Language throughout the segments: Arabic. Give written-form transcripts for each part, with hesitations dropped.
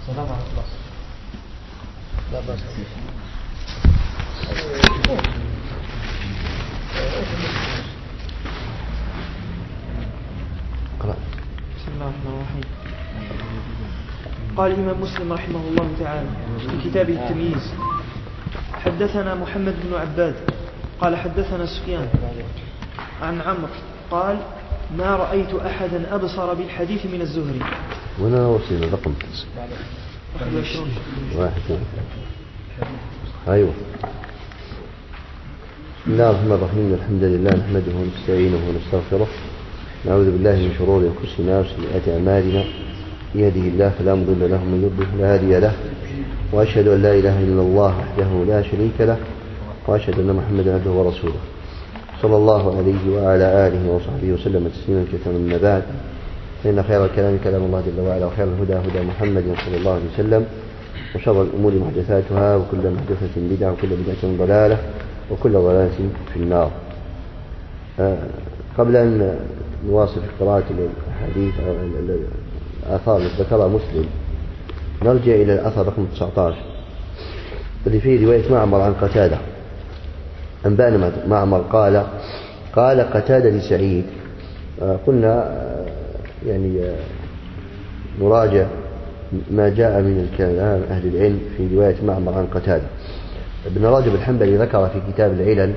لا بأس. بسم الله الرحمن الرحيم. قال الإمام مسلم رحمه الله تعالى في كتابه التمييز: حدثنا محمد بن عباد قال حدثنا سفيان عن عمرو قال: ما رأيت أحدا أبصر بالحديث من الزهري. وأنا وصلنا رقم 21. أيوة. بسم الله الرحمن الرحيم. الحمد لله نحمده ونستعينه ونستغفره، نعوذ بالله من شرور أنفسنا وسيئات أعمالنا، يهده الله فلا مضل له ومن يضلل فلا هادي له، وأشهد أن لا إله إلا الله وحده لا شريك له، وأشهد أن محمدا عبده ورسوله صلى الله عليه وعلى آله وصحبه وسلم تسليما كثيرا. من بعد، فإن خير الكلام كلام الله جل وعلا، وخير الهدى هدى محمد صلى الله عليه وسلم، وشر الأمور محدثاتها، وكل محدثة بدعة، وكل بدعة ضلالة، وكل ضلالة في النار. قبل أن نواصل قراءة الحديث أو الآثار التي ذكرها مسلم، نرجع إلى الأثر رقم 19 الذي فيه رواية معمر عن قتادة. أنبأنا معمر قال قتادة لسعيد. قلنا يعني نراجع ما جاء من الكلام أهل العلم في رواية معمر عن قتادة. ابن رجب الحنبلي ذكر في كتاب العلل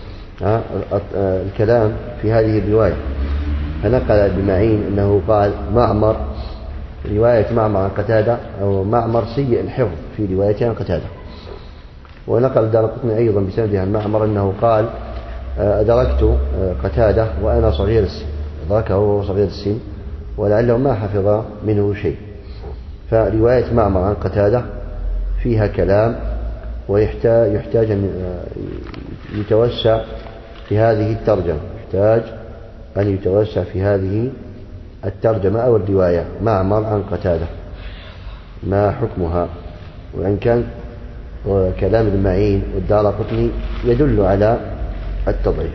الكلام في هذه الرواية، فنقل ابن معين أنه قال معمر رواية معمر عن قتادة، أو معمر سيء الحفظ في روايته عن قتادة. ونقل الدارقطني أيضا بسنده عن معمر أنه قال أدركت قتادة وأنا صغير السن، أدركه وهو صغير السن ولعله ما حفظ منه شيء. فرواية معمر عن قتادة فيها كلام، ويحتاج أن يتوسع في هذه الترجمة، يحتاج أن يتوسع في هذه الترجمة أو الرواية. معمر عن قتادة ما حكمها؟ وإن كان كلام ابن معين والدارقطني يدل على التضعيف،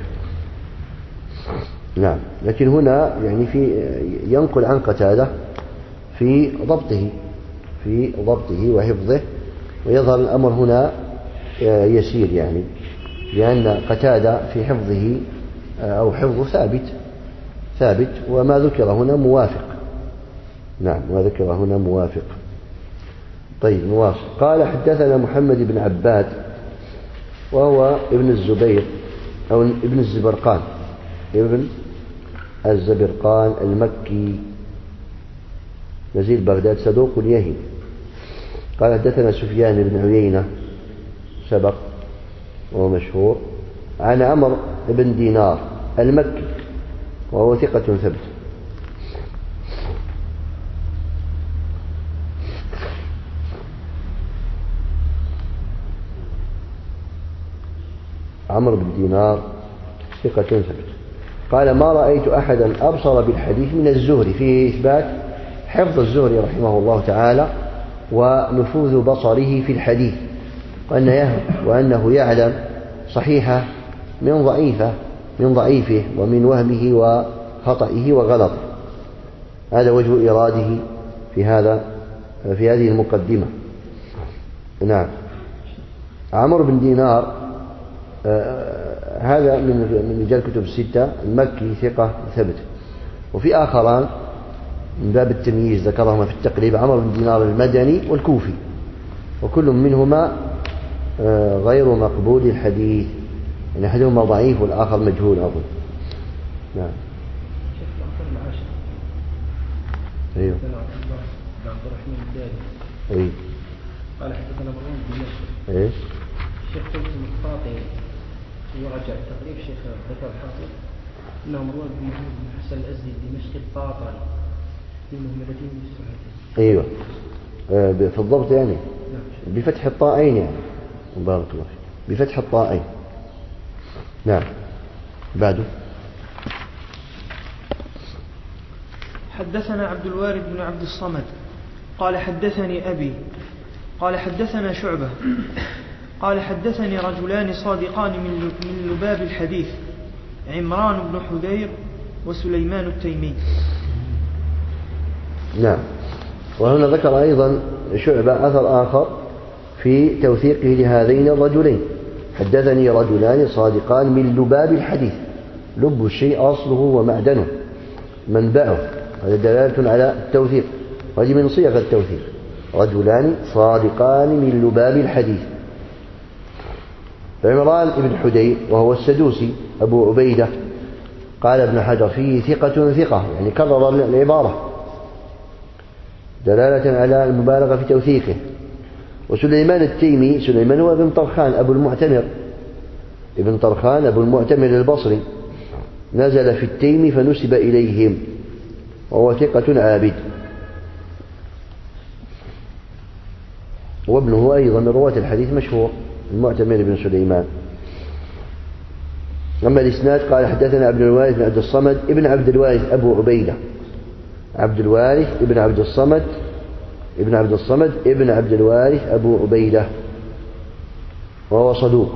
نعم، لكن هنا يعني ينقل عن قتادة في ضبطه وحفظه، ويظهر الأمر هنا يسير، يعني لأن قتادة في حفظه أو حفظه ثابت، وما ذكر هنا موافق. نعم، ما ذكر هنا موافق. طيب نواصل. قال حدثنا محمد بن عباد وهو ابن الزبير أو ابن الزبرقان، ابن الزبرقان المكي نزيل بغداد، صدوق يهم. قال حدثنا سفيان بن عيينة سبق وهو مشهور، عن عمرو بن دينار المكي وهو ثقة ثبت. عمرو بن دينار ثقة ثبت. قال ما رأيت أحدا أبصر بالحديث من الزهري، فيه إثبات حفظ الزهري رحمه الله تعالى ونفوذ بصره في الحديث، وأنه يعلم صحيحه من ضعيفه ومن وهمه وخطئه وغلطه. هذا وجه إراده في هذه المقدمة. نعم. عمرو بن دينار هذا من رجال كتب الستة، المكي ثقة ثبت. وفي آخران من باب التمييز ذكرهما في التقريب، عمرو بن دينار المدني والكوفي، وكل منهما غير مقبول الحديث، يعني أحدهما ضعيف والآخر مجهول أظن. نعم. أيوه. عبد الرحمن الداري. أي. قال حدثنا مروان بن نصر. إيش؟ الشيخ قلت القاطعي يرجع التقريب، شيخ ذكر الحافظ انه مروان بن محمد بن حسن الازدي الدمشقي القاطعي في مهملتين بالصحيحين. ايوه في الضبط يعني. نعم. بفتح الطائين يعني. بارك الله فيك. بفتح الطائين. نعم. بعده. حدثنا عبد الوارث بن عبد الصمد قال حدثني أبي قال حدثنا شعبة قال حدثني رجلان صادقان من لباب الحديث، عمران بن حذير وسليمان التيمي. نعم. وهنا ذكر أيضا شعبة أثر آخر في توثيقه لهذين الرجلين: حدثني رجلان صادقان من لباب الحديث. لب الشيء أصله ومعدنه منبعه، هذا دلالة على التوثيق، وهذه من صيغ التوثيق: رجلان صادقان من لباب الحديث. عمران بن حدير وهو السدوسي أبو عبيدة، قال ابن حجر فيه ثقة ثقة، يعني كرر العبارة دلالة على المبالغة في توثيقه. وسليمان التيمي، سليمان هو ابن طرخان أبو المعتمر، ابن طرخان أبو المعتمر البصري، نزل في التيم فنسب إليهم، وهو ثقة عابد. وابنه أيضا من رواة الحديث مشهور، المعتمر بن سليمان. أما الإسناد قال حدثنا عبد الوارث بن عبد الصمد ابن عبد الوارث أبو عبيدة، عبد الوارث ابن عبد الصمد ابن عبد الصمد ابن عبد الوارث أبو عبيدة، وهو صدوق.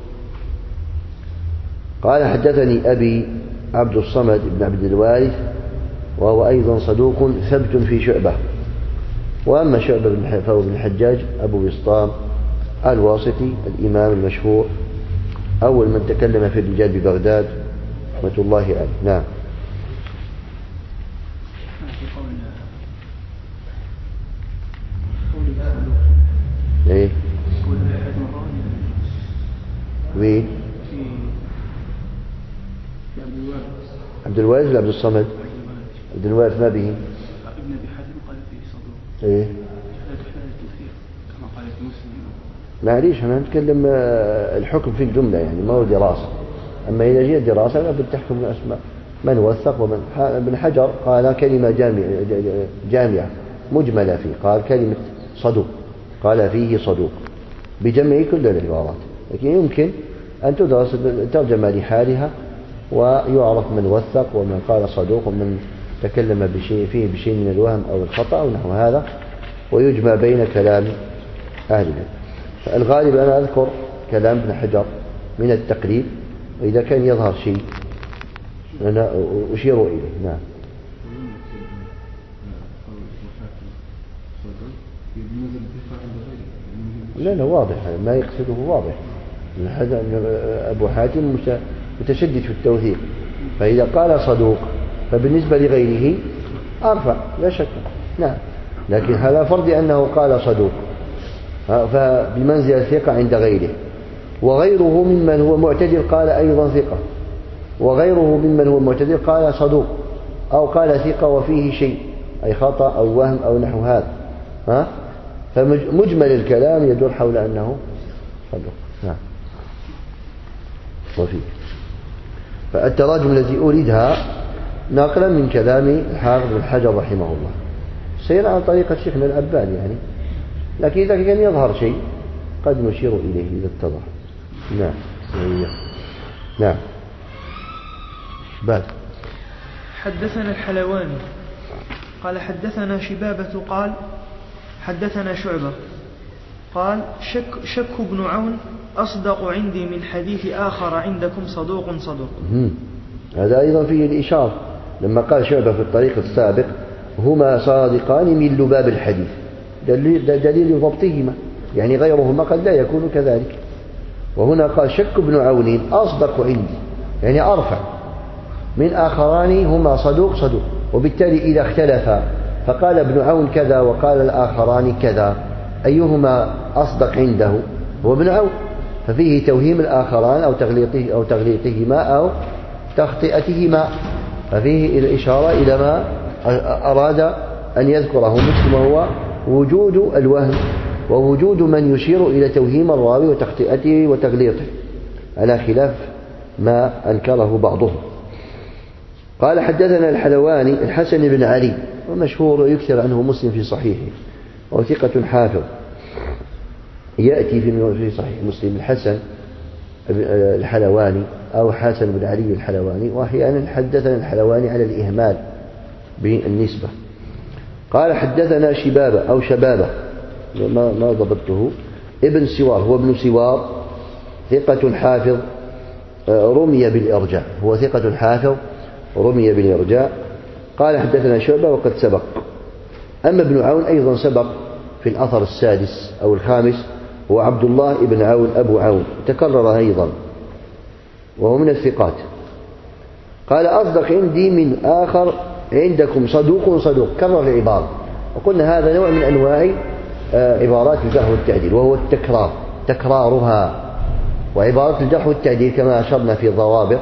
قال حدثني أبي عبد الصمد ابن عبد الوارث، وهو أيضا صدوق ثبت في شعبة. وأما شعبة فهو بن الحجاج أبو بسطام الواسطي الإمام المشهور، أول من تكلم في الرجال ببغداد رحمة الله عليه. نعم. ايه وين عبد الوارث ولا عبد الصمد؟ عبد الوارث ما به ابن ابي حاتم قال فيه صدوق. ايه كما قال في مسلم. معليش احنا نتكلم الحكم في الجملة، يعني ما هو دراسة. اما اذا جاء دراسة لابد تحكم الاسماء من وثق ومن. ابن حجر قال كلمة جامعة مجملة فيه، قال كلمة صدوق، قال فيه صدوق بجمع كل العبارات، لكن يمكن أن تدرس ترجم لحالها ويعرف من وثق ومن قال صدوق ومن تكلم فيه بشيء من الوهم أو الخطأ أو نحو هذا، ويجمع بين كلام أهل العلم. فالغالب أنا أذكر كلام ابن حجر من التقريب، وإذا كان يظهر شيء أنا أشير إليه. نعم. لا واضح، ما يقصده واضح. أبو حاتم متشدد في التوثيق، فإذا قال صدوق فبالنسبة لغيره أرفع لا شك. نعم، لكن هذا فرض أنه قال صدوق فبمنزل ثقة عند غيره، وغيره ممن هو معتدل قال أيضا ثقة، وغيره ممن هو معتدل قال صدوق، أو قال ثقة وفيه شيء أي خطأ أو وهم أو نحو هذا. فمجمل الكلام يدور حول أنه صدوق. نعم. وفيه فالتراجم التي أريدها ناقلا من كلام الحافظ بن حجر رحمه الله سير عن طريقة شيخنا الألباني يعني، لكن إذا كان يظهر شيء قد نشير إليه إذا اتضح. نعم. نعم. بعد حدثنا الحلواني قال حدثنا شبابة قال حدثنا شعبة قال شك بن عون أصدق عندي من حديث آخر عندكم صدوق. هذا أيضا فيه الإشارة لما قال شعبة في الطريق السابق هما صادقان من لباب الحديث، دليل ضبطهما، يعني غيرهما قد لا يكون كذلك. وهنا قال شك بن عون أصدق عندي، يعني أرفع من آخران هما صدوق، وبالتالي إذا اختلفا فقال ابن عون كذا وقال الآخران كذا، أيهما أصدق عنده؟ هو ابن عون، ففيه توهيم الآخران أو تغليطهما أو تخطئتهما، ففيه الإشارة إلى ما أراد أن يذكره مسلم، وهو وجود الوهم ووجود من يشير إلى توهيم الراوي وتخطئته وتغليطه، على خلاف ما أنكره بعضهم. قال حدثنا الحلواني الحسن بن علي، ومشهور ويكثر عنه مسلم في صحيحه، وثقة حافظ، يأتي في صحيح مسلم الحسن الحلواني أو حسن بن علي الحلواني، وأحيانا حدثنا الحلواني على الإهمال بالنسبة. قال حدثنا شبابة أو شبابة ما ضبطته ابن سوار، هو ابن سوار ثقة حافظ رمي بالإرجاء، هو ثقة حافظ رمي بالإرجاء. قال حدثنا شعبة وقد سبق. أما ابن عون أيضا سبق في الأثر السادس أو الخامس هو عبد الله بن عون أبو عون، تكرر أيضا وهو من الثقات. قال أصدق عندي من آخر عندكم صدوق صدوق، كرر العبارة. وقلنا هذا نوع من أنواع عبارات الجرح والتعديل، وهو التكرار، تكرارها. وعبارات الجرح والتعديل كما أشرنا في الضوابط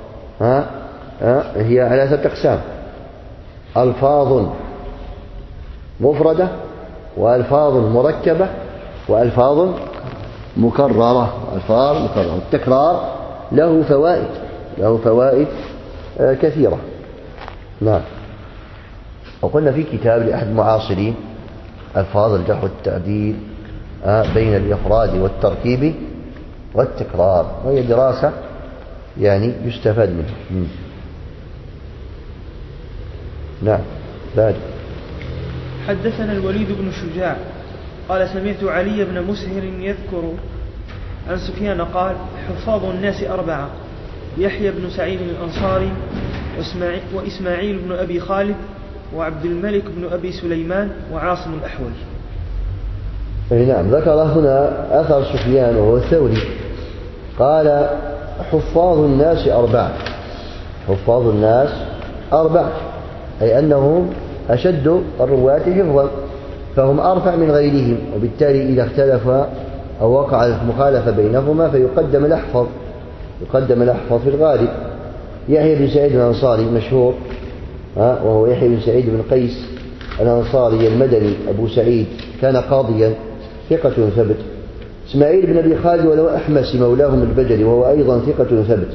هي على 3 أقسام: ألفاظ مفردة، وألفاظ مركبة، وألفاظ مكررة. ألفاظ مكررة. التكرار له فوائد كثيرة. نعم. وقلنا في كتاب لأحد المعاصرين ألفاظ الجرح والتعديل بين الإفراد والتركيب والتكرار، وهي دراسة يعني يستفاد منها. نعم. بعد. حدثنا الوليد بن شجاع قال سمعت علي بن مسهر يذكر عن سفيان قال حفاظ الناس 4: يحيى بن سعيد الأنصاري، وإسماعيل بن أبي خالد، وعبد الملك بن أبي سليمان، وعاصم الأحول. نعم. ذكر هنا أثر سفيان وهو الثوري، قال حفاظ الناس 4. حفاظ الناس 4، أي أنهم أشد الرواة حفظا، فهم أرفع من غيرهم، وبالتالي إذا اختلف أو وقع المخالفة بينهما فيقدم الأحفظ، يقدم الأحفظ في الغالب. يحيى بن سعيد الأنصاري مشهور، وهو يحيى بن سعيد بن قيس الأنصاري المدني أبو سعيد، كان قاضيا، ثقة ثبت. إسماعيل بن أبي خالد ولو أحمس مولاهم البجلي، وهو أيضا ثقة ثبت.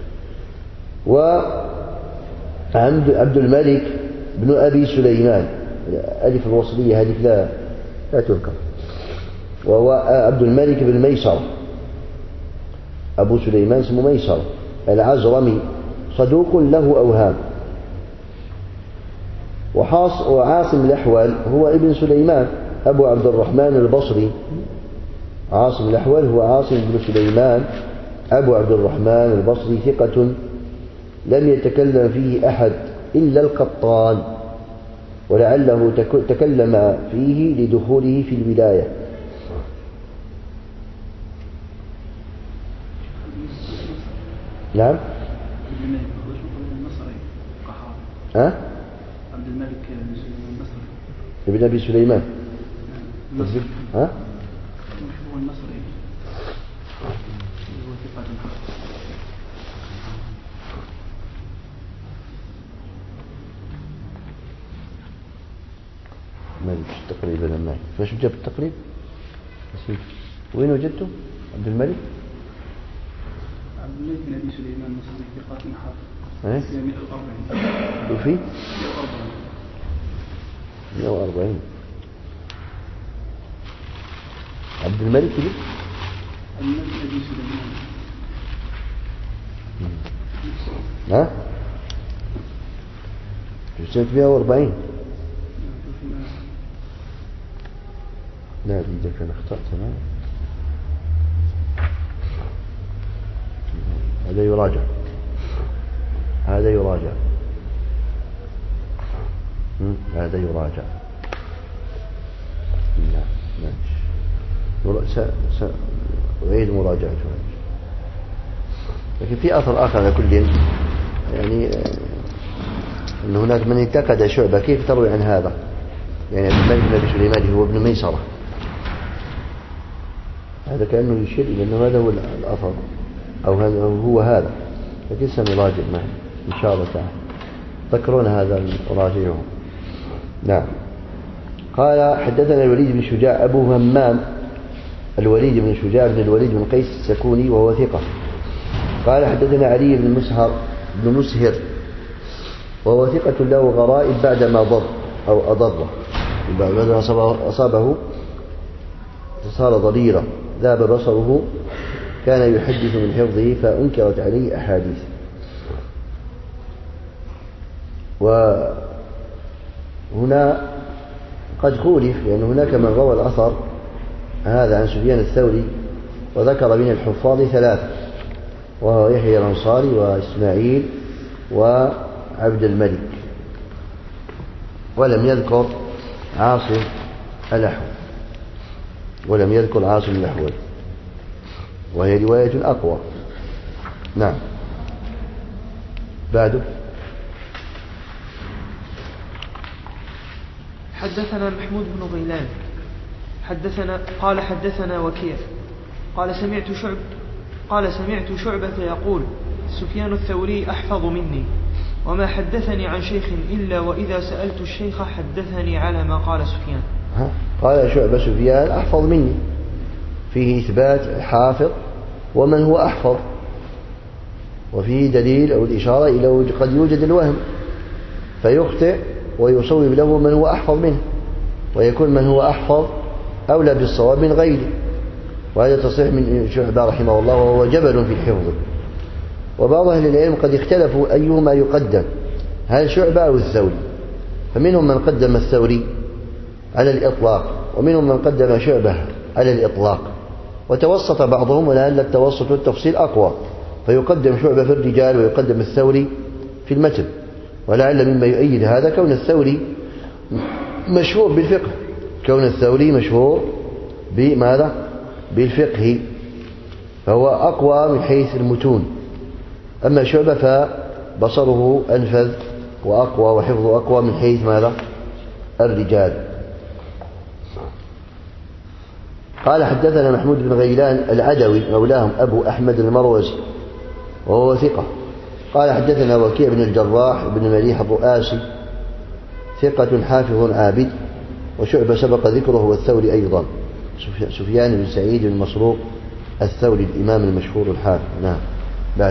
وعبد الملك بن أبي سليمان، ألف الوصلية هذه لا تذكر، وهو عبد الملك بن ميسرة، أبو سليمان اسمه ميسرة العزرمي، صدوق له أوهام. وعاصم الأحول هو ابن سليمان أبو عبد الرحمن البصري. عاصم الأحول هو عاصم بن سليمان أبو عبد الرحمن البصري، ثقة لم يتكلم فيه أحد إلا القطان، ولعله تكلم فيه لدخوله في الولاية. نعم. عبد الملك المصري ابن أبي سليمان هو المصري، هو ثقة ما التقريب أنا معي. فاش جاب التقريب؟ وين وجدته؟ عبد الملك بن أبي سليمان مصري ثقة حافظ. 140 وفي 140 عبد الملك بن أبي سليمان. في سنة 140. لا إذا كان اخطأت تمام. هذا يراجع هذا يراجع. سأعيد مراجعته. لكن في أثر آخر على كل، يعني أن هناك من انتقد شعبة كيف تروي عن هذا، يعني عبد الملك بن أبي سليمان هو ابن ميسرة، هذا كأنه يشير إلى أنه هذا هو الأثر أو هو هذا، لكن سنراجع معه إن شاء الله تعالى. تذكرون هذا نراجعه. نعم. قال حدثنا الوليد بن شجاع أبو همام، الوليد بن شجاع بن الوليد بن قيس السكوني وهو ثقة. قال حدثنا علي بن مسهر وهو ثقة له غرائب بعدما ضر أو أضره، بعدما أصابه صار ضريرا ذاب بصره، كان يحدث من حفظه فأنكرت عليه أحاديث. وهنا قد خولف، لأن هناك من روى الأثر هذا عن سفيان الثوري وذكر من الحفاظ 3، وهو يحيى الأنصاري وإسماعيل وعبد الملك، ولم يذكر عاصم الأحول. ولم يذكر عاصم الأحول، وهي رواية أقوى. نعم. بعده. حدثنا محمود بن غيلان حدثنا وكيع قال سمعت شعبة يقول سفيان الثوري أحفظ مني، وما حدثني عن شيخ إلا وإذا سألت الشيخ حدثني على ما قال سفيان. قال شعبة سفيان أحفظ مني، فيه إثبات حافظ ومن هو أحفظ، وفيه دليل أو الإشارة إلى قد يوجد الوهم فيخطئ ويصوب له من هو أحفظ منه، ويكون من هو أحفظ أولى بالصواب من غيره. وهذا تصريح من شعبة رحمه الله، وهو جبل في الحفظ. وبعض أهل العلم قد اختلفوا أيهما يقدم، هل شعبة أو الثوري، فمنهم من قدم الثوري على الإطلاق، ومنهم من قدم شعبة على الإطلاق، وتوسط بعضهم، ولعل التوسط والتفصيل أقوى، فيقدم شعبة في الرجال ويقدم الثوري في المتن. ولعل مما يؤيد هذا كون الثوري مشهور بالفقه، كون الثوري مشهور بماذا؟ بالفقه، فهو أقوى من حيث المتون. أما شعبة فبصره أنفذ وأقوى وحفظه أقوى من حيث ماذا؟ الرجال. قال حدثنا محمود بن غيلان العدوي مولاهم أبو أحمد المروزي وهو ثقة. قال حدثنا وكيع بن الجراح بن مليح الرؤاسي ثقة حافظ عابد. وشعبة سبق ذكره والثوري أيضا، سفيان بن سعيد بن مسروق الثوري الإمام المشهور الحافظ. نعم. بعد.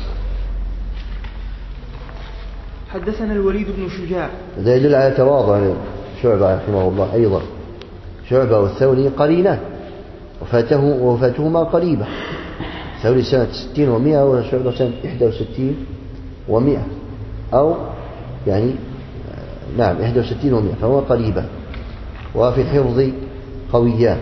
حدثنا الوليد بن شجاع. هذا يدل على تواضع شعبة رحمه الله أيضا. شعبة والثوري قرينان، وفاتهما قريبة، الثوري سنة 60 و100 وشعبة سنة 61 و100، أو يعني نعم 61 و100، فهو قريبة، وفي الحفظ قويان.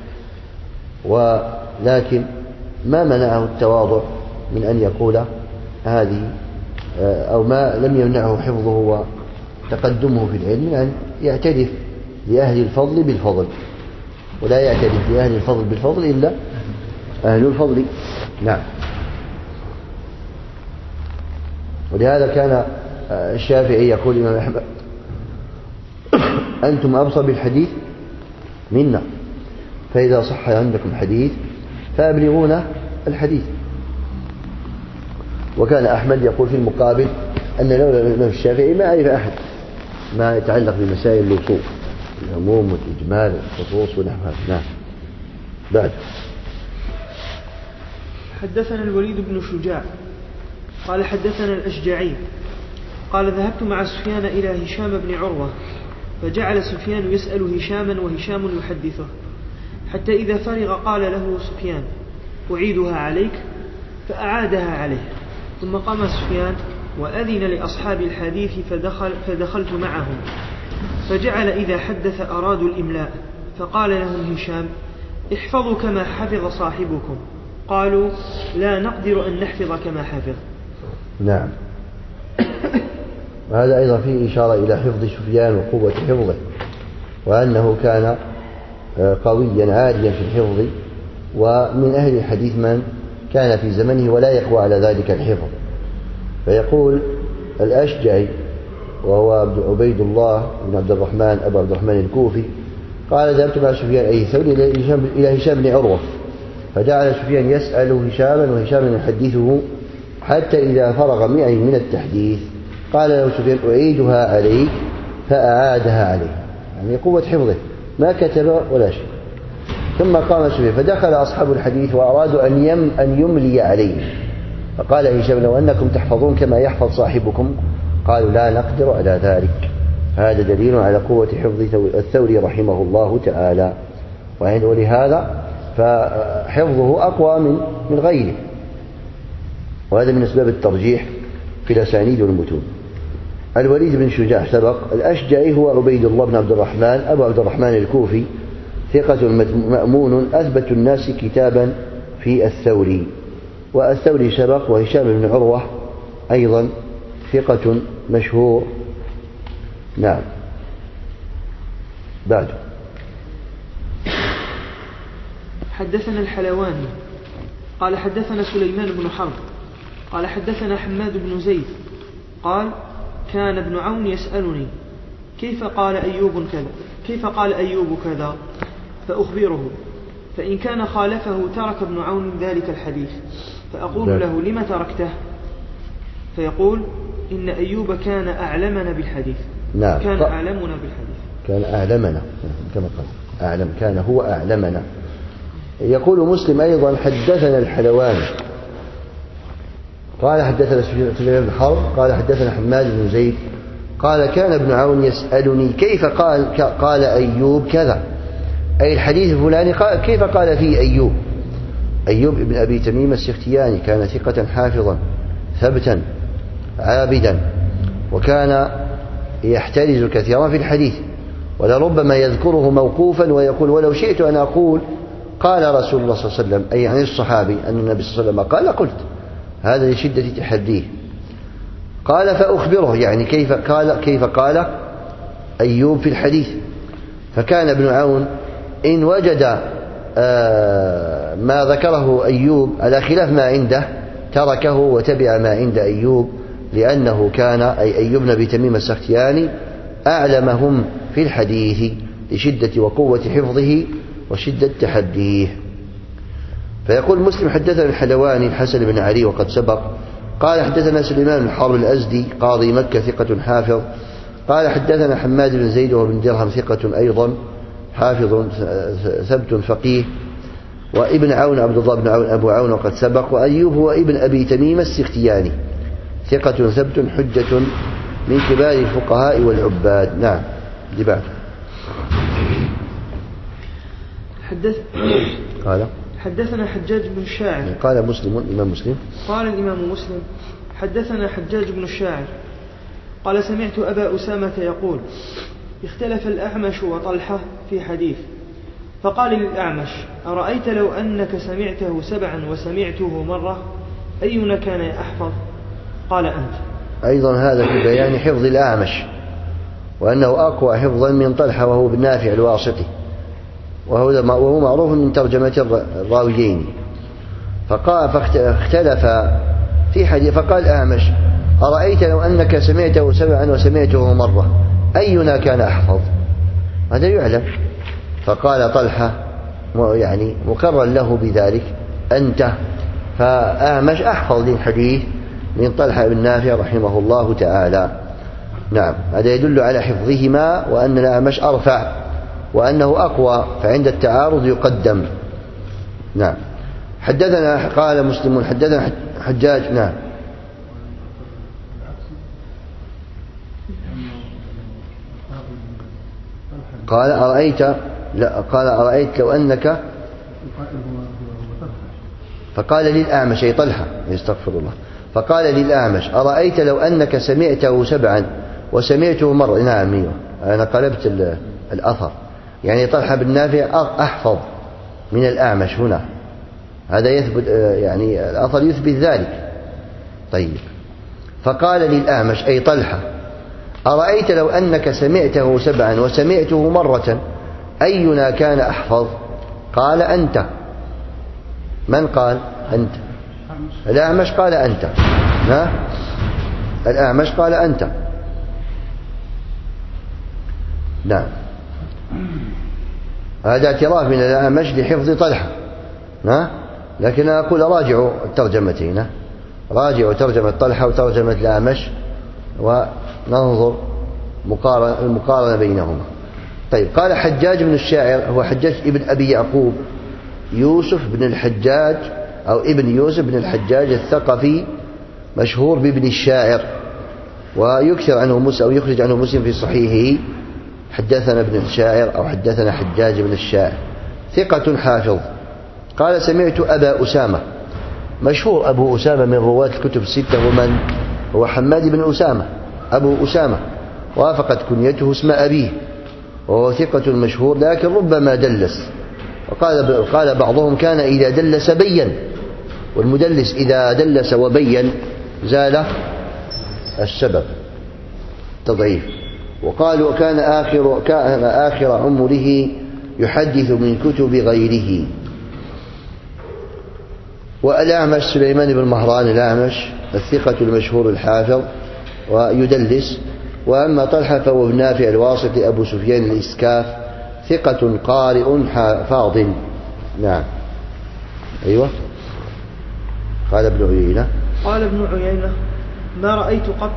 ولكن ما منعه التواضع من أن يقول هذه، أو ما لم يمنعه حفظه وتقدمه في العلم، أن يعترف لأهل الفضل بالفضل، ولا يعترف لأهل الفضل بالفضل إلا أهل الفضل. نعم. ولهذا كان الشافعي يقول الإمام أحمد أنتم أبصر بالحديث منا، فإذا صح عندكم حديث فأبلغونا الحديث. وكان أحمد يقول في المقابل أن لولا الإمام الشافعي ما أعرف أحد ما يتعلق بمسائل الوصول، العموم والإجمال والخصوص ونحو هذا. نعم. بعد. حدثنا الوليد بن شجاع قال حدثنا الأشجعي قال ذهبت مع سفيان إلى هشام بن عروة، فجعل سفيان يسأل هشاما وهشام يحدثه، حتى إذا فرغ قال له سفيان أعيدها عليك، فأعادها عليه. ثم قام سفيان وأذن لأصحاب الحديث فدخلت معهم، فجعل إذا حدث أرادوا الإملاء، فقال لهم هشام احفظوا كما حفظ صاحبكم، قالوا لا نقدر أن نحفظ كما حفظ. نعم. وهذا أيضا فيه إشارة إلى حفظ سفيان وقوة حفظه، وأنه كان قويا عاليا في الحفظ، ومن أهل الحديث من كان في زمنه ولا يقوى على ذلك الحفظ. فيقول الأشجعي وهو عبيد الله بن عبد الرحمن أبو عبد الرحمن الكوفي قال ذهبت مع سفيان أي ثوري إلى هشام بن عروة، فجعل سفيان يسأل هشاما وهشام يحدثه، حتى إذا فرغ معي من التحديث قال له سفيان أعيدها عليك، فأعادها عليه، يعني قوة حفظه ما كتب ولا شيء. ثم قام سفيان فدخل أصحاب الحديث وأرادوا أن يملي عليه، فقال هشام لو أنكم تحفظون كما يحفظ صاحبكم، قالوا لا نقدر على ذلك. هذا دليل على قوة حفظ الثوري رحمه الله تعالى، ولهذا فحفظه أقوى من غيره، وهذا من أسباب الترجيح في الأسانيد والمتون. الوليد بن شجاع سبق. الأشجعي هو عبيد الله بن عبد الرحمن أبو عبد الرحمن الكوفي ثقة مأمون أثبت الناس كتابا في الثوري. والثوري سبق. وهشام بن عروة أيضا ثقة مشهور. نعم. بعد. حدثنا الحلواني قال حدثنا سليمان بن حرب قال حدثنا حماد بن زيد قال كان ابن عون يسألني كيف قال أيوب كذا فأخبره، فإن كان خالفه ترك ابن عون ذلك الحديث، فأقول له لما تركته؟ فيقول إن أيوب كان أعلمنا بالحديث. نعم. كان أعلمنا بالحديث. كان أعلمنا كما قال كان هو أعلمنا. يقول مسلم أيضا حدثنا الحلواني قال حدثنا سليمان بن حرب قال حدثنا حماد بن زيد قال كان ابن عون يسألني كيف قال أيوب كذا، أي الحديث الفلاني كيف قال فيه أيوب ابن أبي تميم السختياني كان ثقة حافظا ثبتا عابدا، وكان يحترز كثيرا في الحديث، ولربما يذكره موقوفا ويقول ولو شئت أن أقول قال رسول الله صلى الله عليه وسلم، أي عن الصحابي أن النبي صلى الله عليه وسلم قال قلت، هذا لشدة تحديه. قال فأخبره يعني كيف قال أيوب في الحديث. فكان ابن عون إن وجد ما ذكره أيوب على خلاف ما عنده تركه وتبع ما عند أيوب، لأنه كان أي أيوب بن أبي تميم السختياني أعلمهم في الحديث لشدة وقوة حفظه وشدة تحديه. فيقول مسلم حدثنا الحلواني الحسن بن علي وقد سبق قال حدثنا سليمان بن حرب الأزدي قاضي مكة ثقة حافظ قال حدثنا حماد بن زيد وابن درهم ثقة أيضا حافظ ثبت فقيه، وابن عون عبد الله بن عون أبو عون وقد سبق، وأيوب هو ابن أبي تميم السختياني ثقة ثبت حجة من كبار الفقهاء والعباد. نعم. دبعت حدثنا حجاج بن الشاعر قال مسلم الإمام مسلم قال الإمام مسلم حدثنا حجاج بن الشاعر قال سمعت أبا أسامة يقول اختلف الأعمش وطلحة في حديث، فقال للأعمش أرأيت لو أنك سمعته 7 وسمعته مرة أينا كان أحفظ؟ قال أنت. أيضا هذا في بيان حفظ الأعمش وأنه أقوى حفظا من طلحة وهو بن نافع الواسطي، وهو معروف من ترجمة الراويين. فاختلف في حديث، فقال أعمش أرأيت لو أنك سمعته 7 وسمعته مرة أينا كان أحفظ؟ هذا يعلم. فقال طلحة يعني مقرر له بذلك أنت، فأعمش أحفظ للحديث من طلحة بن نافع رحمه الله تعالى. نعم. هذا يدل على حفظهما وأن الأعمش أرفع وأنه أقوى، فعند التعارض يقدم. نعم. حدثنا قال مسلم حدثنا حجاج. نعم. قال أرأيت لو أنك، فقال للأعمش أي طلحة يستغفر الله، فقال للأعمش أرأيت لو أنك سمعته 7 وسمعته مرة. نعم. أنا قلبت الأثر، يعني طلحة بن نافع أحفظ من الأعمش هنا، هذا يثبت يعني الأثر يثبت ذلك. طيب. فقال للأعمش أي طلحة أرأيت لو أنك سمعته 7 وسمعته مرة أينا كان أحفظ؟ قال أنت. من قال أنت؟ الأعمش قال أنت. الأعمش قال أنت. نعم. هذا اعتراف من الأعمش لحفظ طلحة، لكن أنا أقول راجعوا الترجمتين، راجعوا ترجمة طلحة وترجمة الأعمش وننظر المقارنة بينهما. طيب. قال حجاج بن الشاعر هو حجاج ابن أبي يعقوب يوسف بن الحجاج أو ابن يوسف بن الحجاج الثقفي، مشهور بابن الشاعر، ويكثر عنه مسلم أو يخرج عنه مسلم في صحيحه حدثنا ابن الشاعر أو حدثنا حجاج بن الشاعر، ثقة حافظ. قال سمعت أبا أسامة، مشهور أبو أسامة من رواة الكتب الستة، ومن هو حماد بن أسامة أبو أسامة، وافقت كنيته اسم أبيه، وهو ثقة مشهور لكن ربما دلس. وقال بعضهم كان إذا دلس بين، والمدلس إذا دلس وبين زال السبب تضعيف. وقالوا كان آخر عمره يحدث من كتب غيره، والأعمش سليمان بن مهران الأعمش الثقة المشهور الحافظ ويدلس. وأما طلحة فهو ابن نافع الواسطي أبو سفيان الإسكاف ثقة قارئ فاضل. نعم. أيوة. قال ابن عيينة ما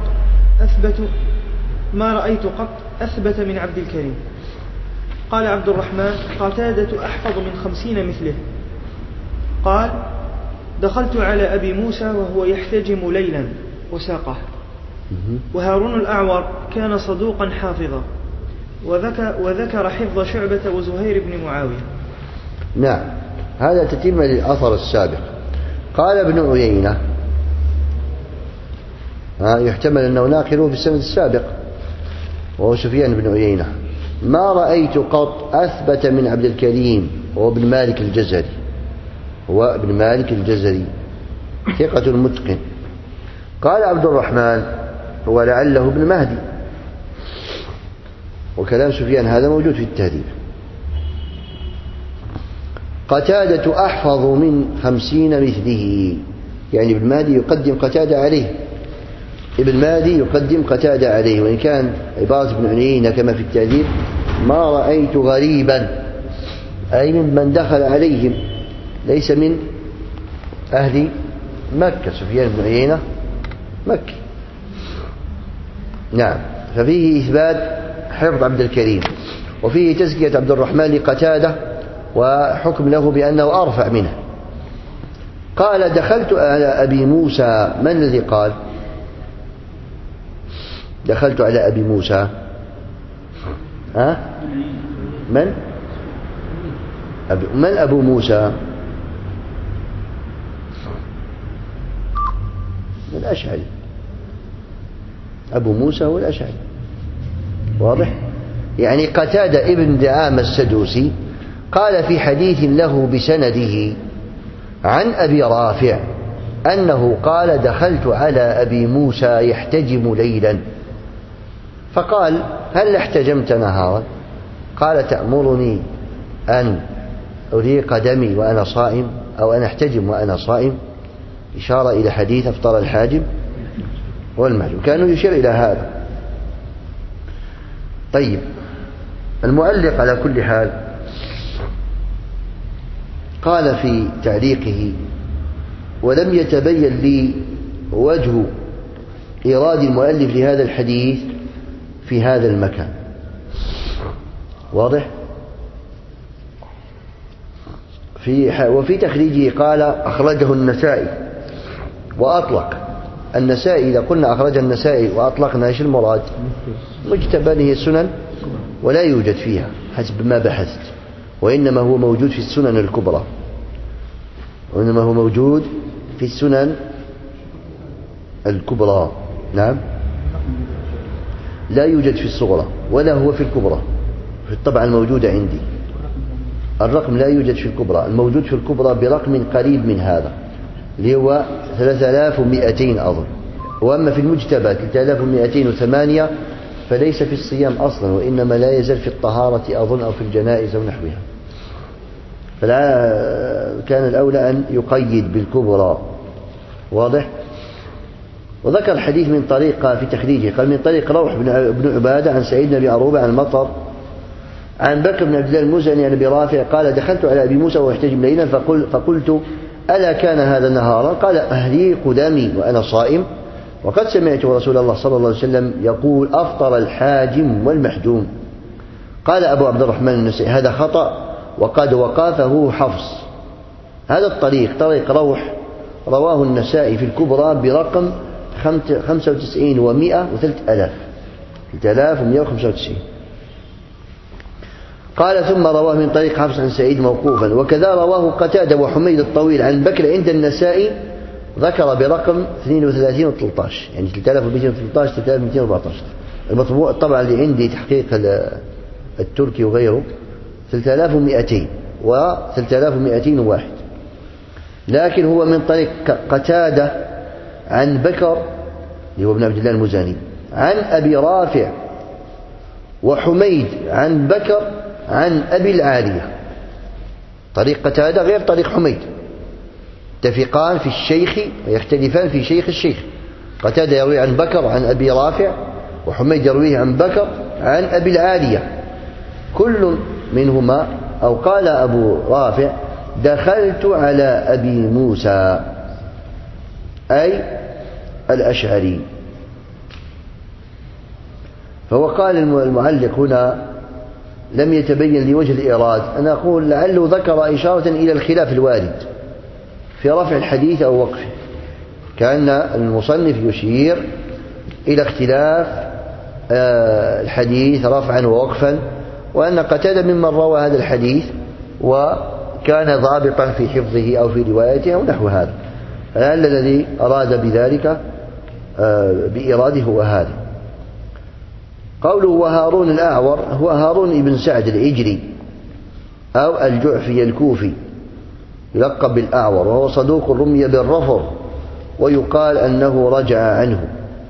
رأيت قط أثبت من عبد الكريم. قال عبد الرحمن قتادة أحفظ من 50 مثله. قال دخلت على أبي موسى وهو يحتجم ليلا وساقه. وهارون الأعور كان صدوقا حافظا وذكر حفظ شعبة وزهير بن معاوية. نعم. هذا تتم للأثر السابق. قال ابن عيينة يحتمل أنه ناقله في السند السابق وهو سفيان بن عيينة. ما رأيت قط أثبت من عبد الكريم وهو ابن مالك الجزري ثقة متقن. قال عبد الرحمن هو لعله ابن مهدي. وكلام سفيان هذا موجود في التهذيب. قتادة أحفظ من 50 مثله، يعني ابن مهدي يقدم قتادة عليه. وإن كان عبارة ابن عيينة كما في التهذيب ما رأيت غريبا أي من دخل عليهم ليس من أهل مكة. سفيان بن عيينة مكي. نعم. ففيه إثبات حفظ عبد الكريم وفيه تزكية عبد الرحمن لقتادة وحكم له بأنه أرفع منه. قال دخلت على أبي موسى. من الذي قال دخلت على أبي موسى؟ من أبو موسى؟ الأشعري. أبو موسى هو الأشعري. واضح؟ يعني قتادة ابن دعامة السدوسي قال في حديث له بسنده عن أبي رافع أنه قال دخلت على أبي موسى يحتجم ليلا فقال هل احتجمت نهارا؟ قال تأمرني أن أريق دمي وأنا صائم أو أن أحتجم وأنا صائم، إشارة إلى حديث أفطر الحاجم والمحجوم، كانوا يشير إلى هذا. طيب المؤلف على كل حال قال في تعليقه ولم يتبين لي وجه إيراد المؤلف لهذا الحديث في هذا المكان. واضح؟ وفي تخريجه قال أخرجه النسائي وأطلق. النسائي إذا قلنا أخرج النسائي وأطلقنا إيش المراد؟ مجتبى السنن ولا يوجد فيها حسب ما بحثت، وإنما هو موجود في السنن الكبرى، وإنما هو موجود في السنن الكبرى. نعم. لا يوجد في الصغرى ولا هو في الكبرى، في الطبعة الموجودة عندي الرقم لا يوجد في الكبرى، الموجود في الكبرى برقم قريب من هذا اللي هو 3200 أظن. وأما في المجتبى 3208 فليس في الصيام أصلا، وإنما لا يزال في الطهارة أظن أو في الجنائز أو نحوها، فلا كان الأولى أن يقيد بالكبرى. واضح؟ وذكر الحديث من طريق في تخريجه قال من طريق روح بن عبادة عن سعيد بن أبي عروبة عن المطر عن بكر بن عبد الله المزني عن أبي رافع قال دخلت على أبي موسى وهو يحتجم ليلا فقلت ألا كان هذا نهارا؟ قال أهليق دمي وأنا صائم وقد سمعت رسول الله صلى الله عليه وسلم يقول أفطر الحاجم والمحجوم. قال أبو عبد الرحمن النسائي هذا خطأ وقد وقافه حفص. هذا الطريق طريق روح رواه النسائي في الكبرى برقم 95 و100 و3000 3195. قال ثم رواه من طريق حفص عن سعيد موقوفا وكذا رواه قتادة وحميد الطويل عن بكر عند النسائي ذكر برقم 32 و13 يعني 3213 3214. المطبوع طبعا اللي عندي تحقيق التركي وغيره 3200 و 3201، لكن هو من طريق قتادة عن بكر اللي هو ابن عبد الله المزني عن أبي رافع وحميد عن بكر عن أبي العالية. طريق قتادة غير طريق حميد. يتفقان في الشيخ ويختلفان في شيخ الشيخ. قتادة يروي عن بكر عن أبي رافع، وحميد يرويه عن بكر عن أبي العالية، كل منهما. أو قال أبو رافع: دخلت على أبي موسى، أي الأشعري. فهو قال المعلق هنا لم يتبين لي وجه الإيراد. أنا أقول لعله ذكر إشارة إلى الخلاف الوارد في رفع الحديث أو وقفه، كأن المصنف يشير إلى اختلاف الحديث رفعا ووقفا، وأن قتادة ممن روى هذا الحديث وكان ضابطا في حفظه أو في روايته أو نحو هذا. لعل الذي أراد بذلك بإراده هو هذا. قوله وهارون الأعور هو هارون بن سعد العجلي أو الجعفي الكوفي، يلقب بالأعور، وهو صدوق رمي بالرفض، ويقال أنه رجع عنه.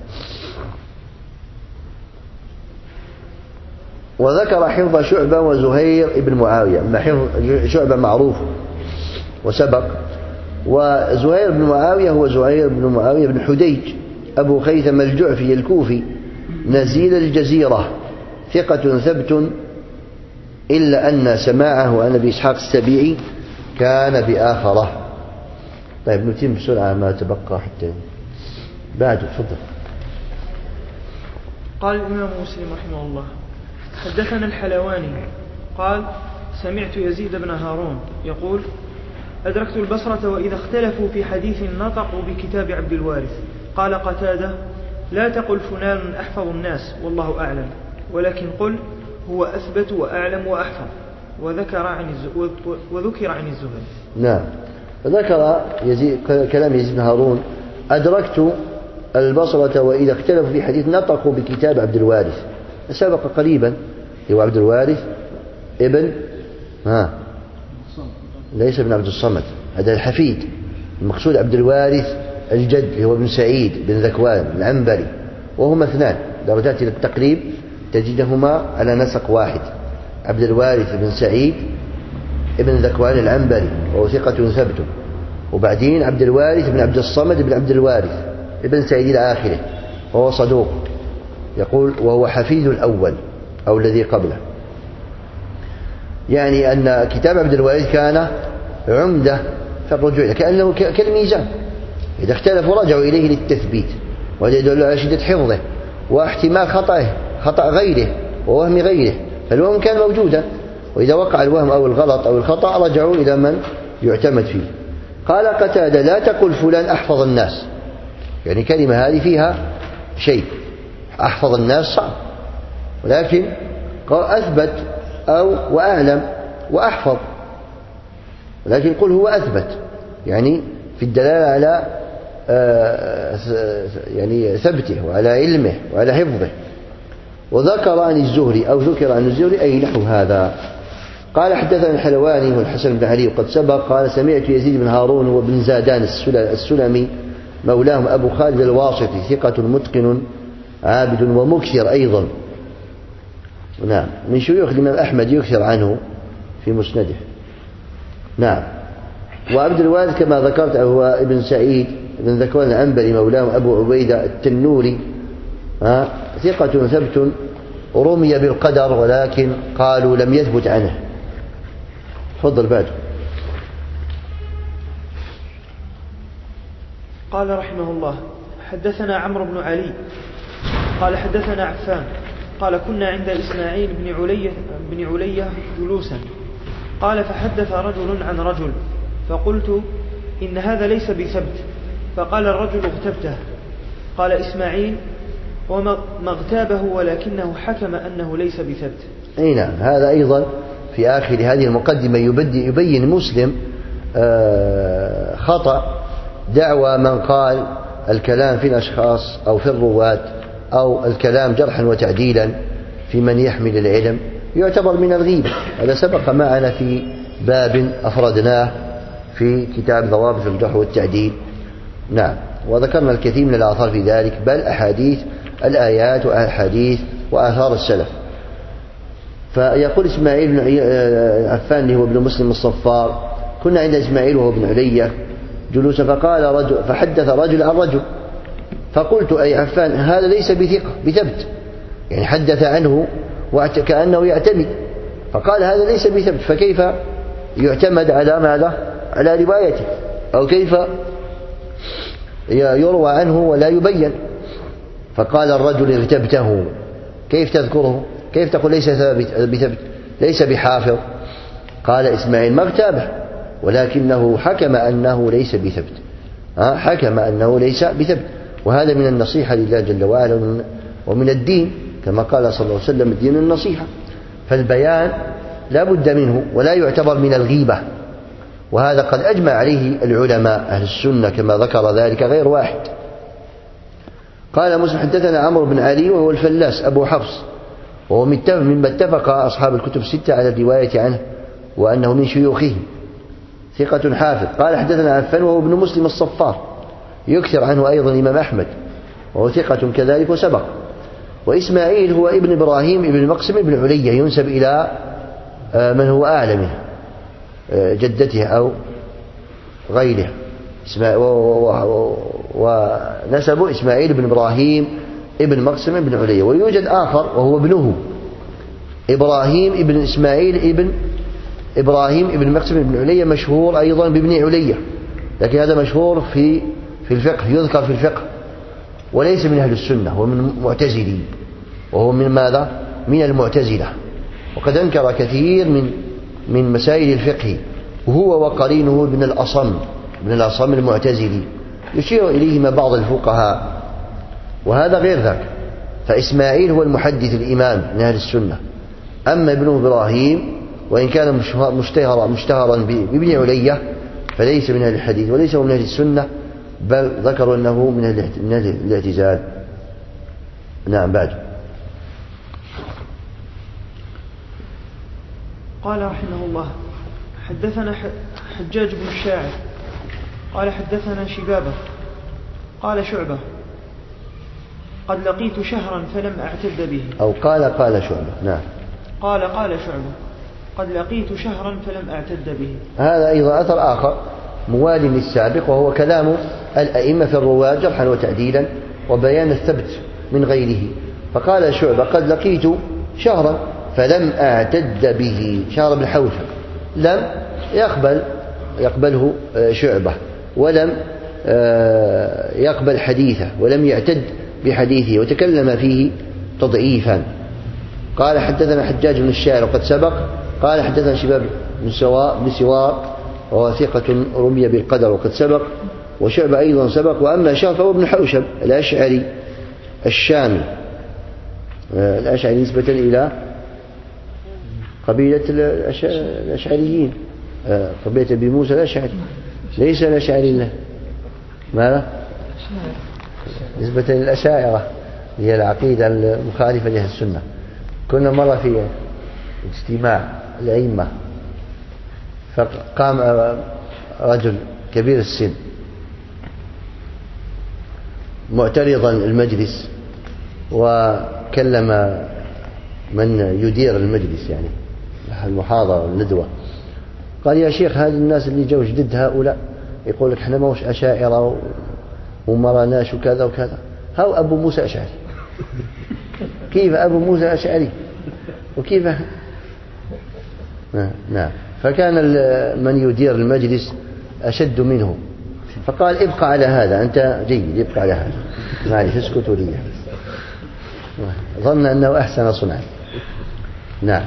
وذكر حفظ شعبة وزهير بن معاوية. حفظ شعبة معروف وسبق، وزهير بن معاوية هو زهير بن معاوية بن حديج أبو خيثم الجعفي الكوفي نزيل الجزيرة، ثقة ثبت، إلا أن سماعه عن أبي إسحاق السبيعي كان بآخره. طيب نتم بسرعة ما تبقى حتى بعد. تفضل. قال الإمام مسلم رحمه الله: حدثنا الحلواني قال: سمعت يزيد بن هارون يقول: أدركت البصرة وإذا اختلفوا في حديث نطقوا بكتاب عبد الوارث. قال قتادة: لا تقل فلان أحفظ الناس والله أعلم، ولكن قل هو أثبت وأعلم وأحفظ. وذكر عن الزهري. نعم. ذكر كلام يزيد بن هارون: أدركت البصرة وإذا اختلفوا في حديث نطقوا بكتاب عبد الوارث. سبق قريبا، هو عبد الوارث ابن ليس ابن عبد الصمد، هذا الحفيد. المقصود عبد الوارث الجد هو ابن سعيد بن ذكوان العنبري، وهما اثنان درجات إلى التقريب تجدهما على نسق واحد: عبد الوارث بن سعيد ابن ذكوان العنبري وهو ثقة ثبت، وبعدين عبد الوارث بن عبد الصمد بن عبد الوارث ابن سعيد إلى آخره، وهو صدوق. يقول وهو حفيد الأول أو الذي قبله، يعني أن كتاب عبد الوارث كان عمدة في الرجوع، كأنه كالميزان، إذا اختلفوا رجعوا إليه للتثبيت، وهذا يدل على شدة حفظه واحتمال خطأ غيره ووهم غيره، فالوهم كان موجودا، وإذا وقع الوهم أو الغلط أو الخطأ رجعوا إلى من يعتمد فيه. قال قتادة: لا تقل فلان أحفظ الناس، يعني كلمة هذه فيها شيء، أحفظ الناس صعب، ولكن قال أثبت أو وأعلم وأحفظ، ولكن قل هو أثبت، يعني في الدلالة على يعني ثبته وعلى علمه وعلى حفظه. وذكر عن الزهري أو ذكر عن الزهري أي نحو هذا. قال حدثنا الحلواني والحسن بن علي وقد سبق. قال سمعت يزيد بن هارون وابن زادان السلمي مولاهم أبو خالد الواسطي ثقة متقن عابد ومكثر أيضا، نعم، من شيوخ الإمام أحمد يكثر عنه في مسنده. نعم. وعبد الوارث كما ذكرت هو ابن سعيد بن ذكوان العنبري مولاهم أبو عبيدة التنوري، ثقة ثبت رمي بالقدر، ولكن قالوا لم يثبت عنه. تفضل بعد. قال رحمه الله: حدثنا عمرو بن علي قال حدثنا عفان قال كنا عند إسماعيل بن علية جلوسا، قال فحدث رجل عن رجل، فقلت إن هذا ليس بثبت، فقال الرجل اغتبته. قال إسماعيل: وما اغتابه ولكنه حكم أنه ليس بثبت. أي نعم. هذا أيضا في آخر هذه المقدمة يبين مسلم خطأ دعوى من قال الكلام في الأشخاص أو في الرواة أو الكلام جرحا وتعديلا في من يحمل العلم يعتبر من الغيبة. هذا سبق معنا في باب أفردناه في كتاب ضوابط الجرح والتعديل. نعم. وذكرنا الكثير من الآثار في ذلك، بل أحاديث الآيات وأحاديث وآثار السلف. فيقول إسماعيل بن عفان اللي هو ابن مسلم الصفار: كنا عند إسماعيل وهو ابن علية جلوسا فقال رجل فحدث رجل عن رجل فقلت أي عفان هذا ليس بثقة بثبت، يعني حدث عنه وكأنه يعتمد، فقال هذا ليس بثبت، فكيف يعتمد على ماذا؟ على روايته، أو كيف يروى عنه ولا يبين؟ فقال الرجل اغتبته، كيف تذكره؟ كيف تقول ليس بثبت ليس بحافظ؟ قال إسماعيل ما اغتابه ولكنه حكم أنه ليس بثبت، حكم أنه ليس بثبت. وهذا من النصيحة لله جل وعلا ومن الدين، كما قال صلى الله عليه وسلم الدين النصيحة، فالبيان لا بد منه ولا يعتبر من الغيبة، وهذا قد أجمع عليه العلماء أهل السنة كما ذكر ذلك غير واحد. قال مسلم حدثنا عمرو بن علي وهو الفلاس أبو حفص، وهو مما اتفق أصحاب الكتب الستة على الرواية عنه وأنه من شيوخه، ثقة حافظ. قال حدثنا عفان وهو ابن مسلم الصفار، يكثر عنه أيضا الإمام أحمد وهو ثقة كذلك وسبق. وإسماعيل هو ابن إبراهيم ابن مقسم ابن علية، ينسب إلى من هو أعلى منه، جدته أو غيره، ونسبه إسماعيل بن إبراهيم ابن مقسم بن علية. ويوجد آخر وهو ابنه إبراهيم ابن إسماعيل ابن إبراهيم ابن مقسم بن علية، مشهور أيضا بابن علية، لكن هذا مشهور في الفقه، يذكر في الفقه، وليس من أهل السنة، هو من المعتزلين، وهو من ماذا؟ من المعتزلة، وقد أنكر كثير من مسائل الفقه، وهو وقرينه ابن الأصم المعتزلي، يشير إليهما بعض الفقهاء، وهذا غير ذاك. فإسماعيل هو المحدث الإمام من أهل السنة، أما ابنه إبراهيم وإن كان مشتهرا بابن علية فليس من أهل الحديث وليس من أهل السنة، بل ذكروا أنه من أهل الاعتزال. نعم. بعد. قال رحمه الله حدثنا حجاج بن الشاعر قال حدثنا شبابة قال شعبة قد لقيت شهرا فلم أعتد به، أو قال شعبة. نعم. قال شعبة قد لقيت شهرا فلم أعتد به. هذا أيضا أثر آخر موالٍ للسابق، وهو كلام الأئمة في الرواة جرحا وتعديلا وبيان الثبت من غيره. فقال شعبة قد لقيت شهرا فلم أعتد به، شهر بن حوشب لم يقبله شعبة، ولم يقبل حديثه، ولم يعتد بحديثه، وتكلم فيه تضعيفا. قال حدثنا حجاج بن الشاعر وقد سبق. قال حدثنا شباب بن سوار وهو ثقة رمي بالقدر وقد سبق، وشعبة أيضا سبق. وأما شهر فهو ابن حوشب الأشعري الشامي، الأشعري نسبة إلى قبيلة الأشعريين، قبيلة أبي موسى الأشعري، ليس الأشعري له ماذا؟ نسبة للأشاعرة، هي العقيدة المخالفة لأهل السنة. كنا مرة في اجتماع الأئمة، فقام رجل كبير السن معترضا المجلس، وكلم من يدير المجلس يعني المحاضرة والندوة، قال يا شيخ هذه الناس اللي جو جدد هؤلاء يقول لك احنا ما وش أشاعرة ومرناش وكذا وكذا، هاو أبو موسى أشعري. كيف أبو موسى أشعري وكيف؟ نعم. فكان من يدير المجلس أشد منه، فقال ابقى على هذا، أنت جيد، ابقى على هذا، معلش اسكتوا لي. ظن أنه أحسن صنعا. نعم.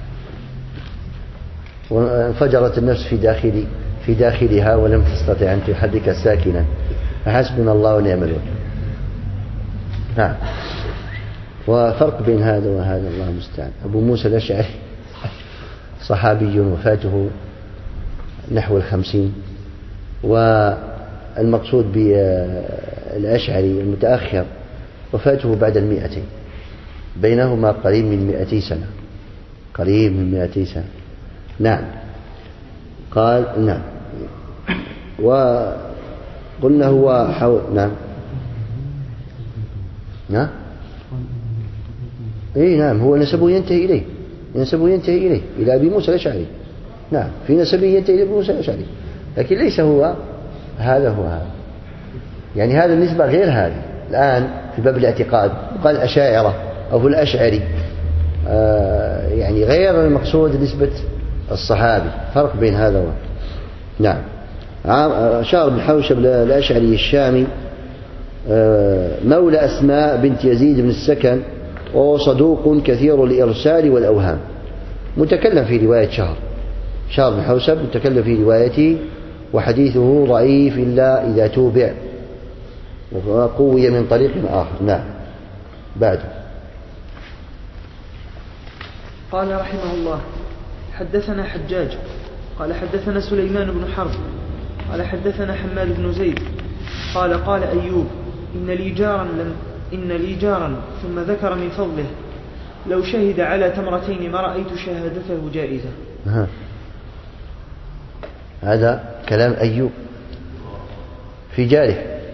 وانفجرت النفس في داخلها ولم تستطع أن تحرك ساكنا، فحسبنا الله ونعم الوكيل. نعم. وفرق بين هذا وهذا الله المستعان. أبو موسى الأشعري صحابي وفاته نحو 50، والمقصود بالأشعري المتأخر وفاته بعد 200، بينهما قريب من 200 سنة، قريب من 200 سنة. نعم. قال نعم. وقلنا هو نعم. نعم. اي نعم، هو نسبه ينتهي إليه إلى أبي موسى الأشعري. نعم، في نسبه ينتهي إلى أبي موسى الأشعري، لكن ليس هو هذا هو هذا. يعني هذا النسبة غير هذه. الآن في باب الاعتقاد قال الأشاعرة أو الأشعري، يعني غير المقصود نسبة الصحابي، فرق بين هذا وهذا. نعم. شهر بن حوشب الأشعري الشامي مولى أسماء بنت يزيد بن السكن، وهو صدوق كثير الإرسال والأوهام. متكلم في رواية شهر بن حوشب متكلم في روايته، وحديثه ضعيف إلا إذا توبع وقوي من طريق آخر. نعم. بعد. قال رحمه الله: حدثنا حجاج قال حدثنا سليمان بن حرب قال حدثنا حماد بن زيد قال قال أيوب: إن لي جارا ثم ذكر من فضله: لو شهد على تمرتين ما رأيت شهادته جائزة. هذا كلام أيوب في جاره،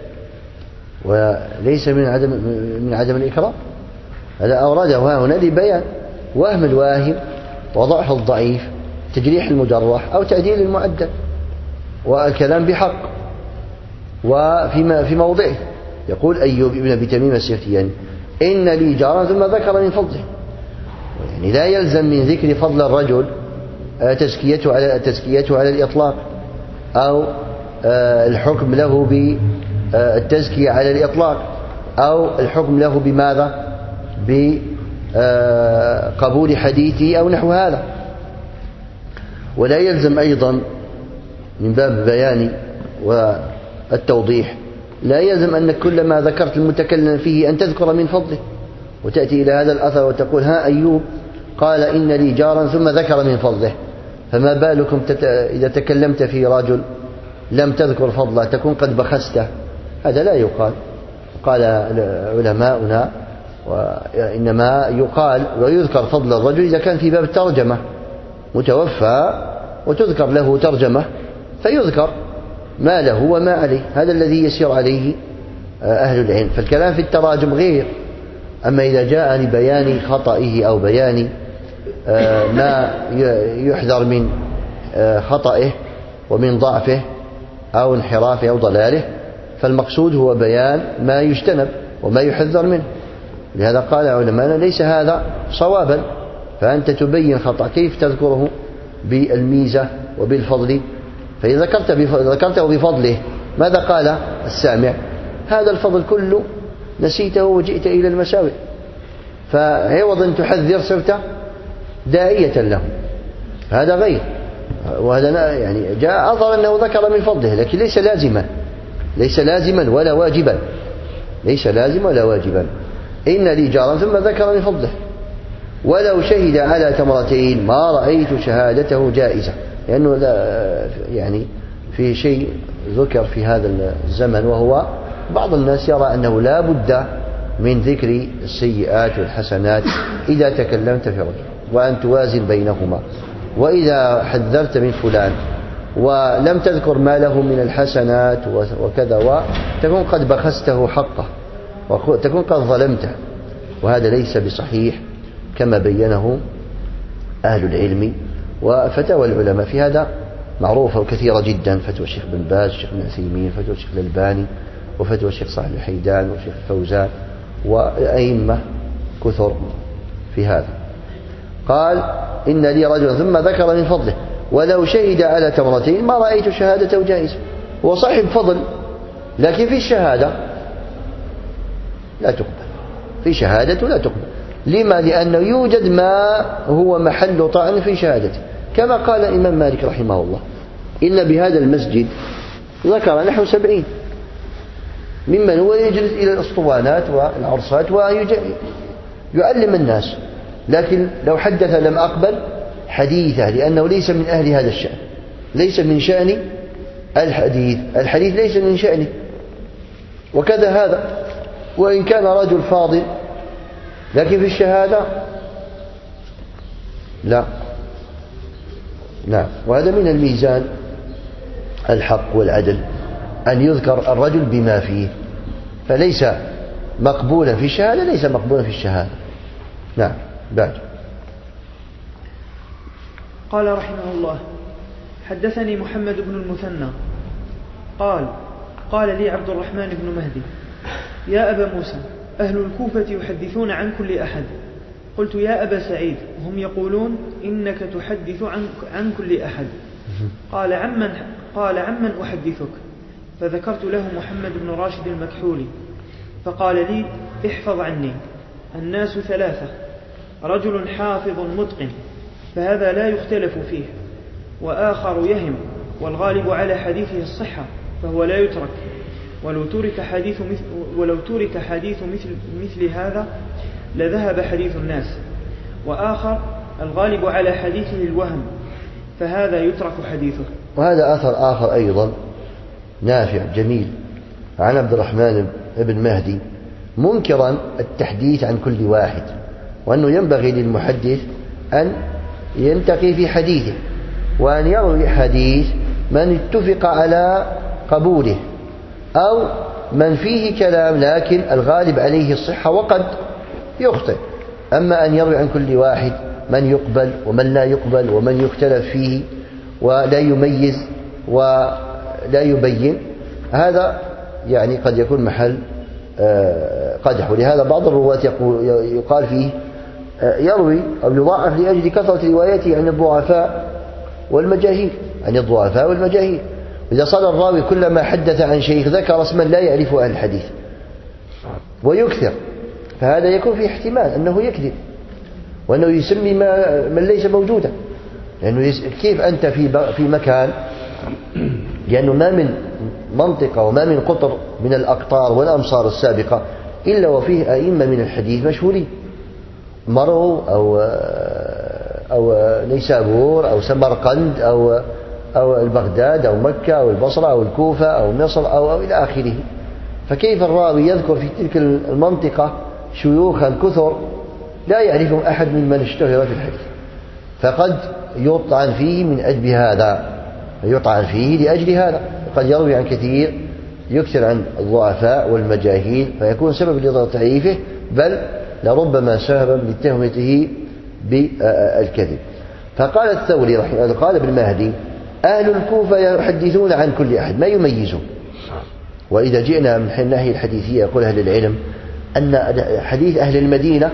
وليس من عدم الإكرام. هذا أورده هنا لبيان وهم الواهم وضعف الضعيف، تجريح المجرح أو تعديل المعدل، والكلام بحق وفي موضعه. يقول أيوب ابن أبي تميم السختياني: إن لي جارا، ثم ذكر من فضله. يعني لا يلزم من ذكر فضل الرجل تزكيته على الإطلاق، أو الحكم له بالتزكية على الإطلاق، أو الحكم له بماذا؟ بقبول حديثه أو نحو هذا. ولا يلزم أيضا من باب البيان والتوضيح، لا يلزم أن كل ما ذكرت المتكلم فيه أن تذكر من فضله، وتأتي إلى هذا الأثر وتقول: ها أيوب قال إن لي جارا ثم ذكر من فضله، فما بالكم إذا تكلمت في رجل لم تذكر فضله تكون قد بخسته. هذا لا يقال. قال علماؤنا: وإنما يقال ويذكر فضل الرجل إذا كان في باب الترجمة متوفى وتذكر له ترجمة، فيذكر ما له وما عليه. هذا الذي يسير عليه أهل العلم. فالكلام في التراجم غير. أما إذا جاء لبيان خطئه أو بيان ما يحذر من خطئه ومن ضعفه أو انحرافه أو ضلاله، فالمقصود هو بيان ما يجتنب وما يحذر منه. لهذا قال علماءنا: ليس هذا صوابا، فأنت تبين خطأ كيف تذكره بالميزة وبالفضل؟ فإذا ذكرته بفضله ماذا قال السامع؟ هذا الفضل كله نسيته وجئت إلى المساوئ، فعوض أن تحذر صرت داعية له. هذا غير. وهذا يعني جاء أظهر أنه ذكر من فضله، لكن ليس لازما ولا واجبا. ليس لازما ولا واجبا. إن لي جارا ثم ذكر من فضله: ولو شهد على تمرتين ما رأيت شهادته جائزة. لأنه يعني في شيء ذكر في هذا الزمن، وهو بعض الناس يرى أنه لا بد من ذكر السيئات والحسنات إذا تكلمت في رجل، وأن توازن بينهما. وإذا حذرت من فلان ولم تذكر ما له من الحسنات وكذا، وتكون قد بخسته حقه وتكون قد ظلمته، وهذا ليس بصحيح كما بينه أهل العلم. وفتاوى العلماء في هذا معروفة وكثيرة جدا: فتوى الشيخ بن باز، الشيخ بن عثيمين، فتوى الشيخ الألباني، وفتوى الشيخ صالح الحيدان، والشيخ الفوزان، وأئمة كثر في هذا. قال: إن لي رجلا ثم ذكر من فضله: ولو شهد على تمرتين ما رأيت شهادته جائزة. هو صاحب فضل، لكن في الشهادة لا تقبل، في شهادته لا تقبل. لما؟ لأنه يوجد ما هو محل طعن في شهادته، كما قال الإمام مالك رحمه الله: إن بهذا المسجد ذكر نحو 70 ممن هو يجلس إلى الأسطوانات والعرصات ويعلم الناس، لكن لو حدث لم أقبل حديثه، لأنه ليس من أهل هذا الشأن، ليس من شأن الحديث ليس من شأنه. وكذا هذا، وإن كان رجل فاضل، لكن في الشهادة لا. نعم. وهذا من الميزان الحق والعدل، أن يذكر الرجل بما فيه، فليس مقبولا في الشهادة ليس مقبولا في الشهادة. نعم. بعد. قال رحمه الله: حدثني محمد بن المثنى قال لي عبد الرحمن بن مهدي: يا أبا موسى، أهل الكوفة يحدثون عن كل أحد. قلت: يا أبا سعيد، هم يقولون إنك تحدث عن كل أحد. قال: عمن أحدثك؟ فذكرت له محمد بن راشد المكحولي، فقال لي: احفظ عني. الناس ثلاثة: رجل حافظ متقن، فهذا لا يختلف فيه، وآخر يهم والغالب على حديثه الصحة فهو لا يترك، ولو ترك حديث مثل هذا لذهب حديث الناس، وآخر الغالب على حديثه الوهم فهذا يترك حديثه. وهذا أثر آخر أيضا نافع جميل عن عبد الرحمن بن مهدي منكرا التحديث عن كل واحد، وأنه ينبغي للمحدث أن ينتقي في حديثه، وأن يروي حديث من اتفق على قبوله أو من فيه كلام لكن الغالب عليه الصحة وقد يخطئ. أما أن يروي عن كل واحد من يقبل ومن لا يقبل ومن يختلف فيه ولا يميز ولا يبين، هذا يعني قد يكون محل قدح. ولهذا بعض الرواة يقال فيه يروي أو يضاعف لأجل كثرة روايته عن الضعفاء والمجاهيل، إذا صار الراوي كلما حدث عن شيخ ذكر اسما لا يعرفه أهل الحديث ويكثر، فهذا يكون فيه احتمال أنه يكذب وأنه يسمي من ليس موجودا. لأنه كيف أنت في مكان، لأنه ما من منطقة وما من قطر من الأقطار والأمصار السابقة إلا وفيه أئمة من الحديث مشهورين، مرو أو نيسابور أو سمرقند أو البغداد أو مكة أو البصرة أو الكوفة أو مصر أو إلى آخره. فكيف الراوي يذكر في تلك المنطقة شيوخا كثر لا يعرفهم أحد ممن اشتهر في الحديث، فقد يطعن فيه من أجل هذا، لأجل هذا قد يروي عن كثير، يكثر عن الضعفاء والمجاهيل، فيكون سبب لضعيفه، بل لربما سببا لتهمته بالكذب. فقال الثوري رحمه الله، قال ابن مهدي: أهل الكوفة يحدثون عن كل أحد، ما يميزون. وإذا جئنا من الناحية الحديثية يقول أهل العلم أن حديث أهل المدينة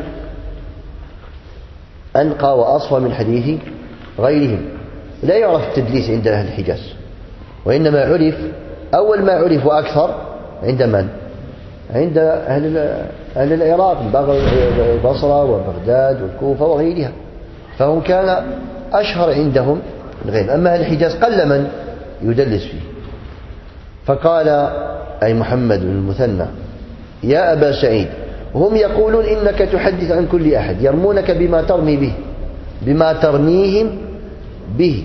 أنقى وأصفى من حديث غيرهم. لا يعرف التدليس عند أهل الحجاز، وإنما عرف أول ما عرف وأكثر عند من؟ عند أهل العراق، البصرة وبغداد والكوفة وغيرها، فهم كان أشهر عندهم من غيرهم. أما أهل الحجاز قل من يدلس فيه. فقال أي محمد بن المثنى: يا أبا سعيد، هم يقولون إنك تحدث عن كل أحد، يرمونك بما ترميهم به.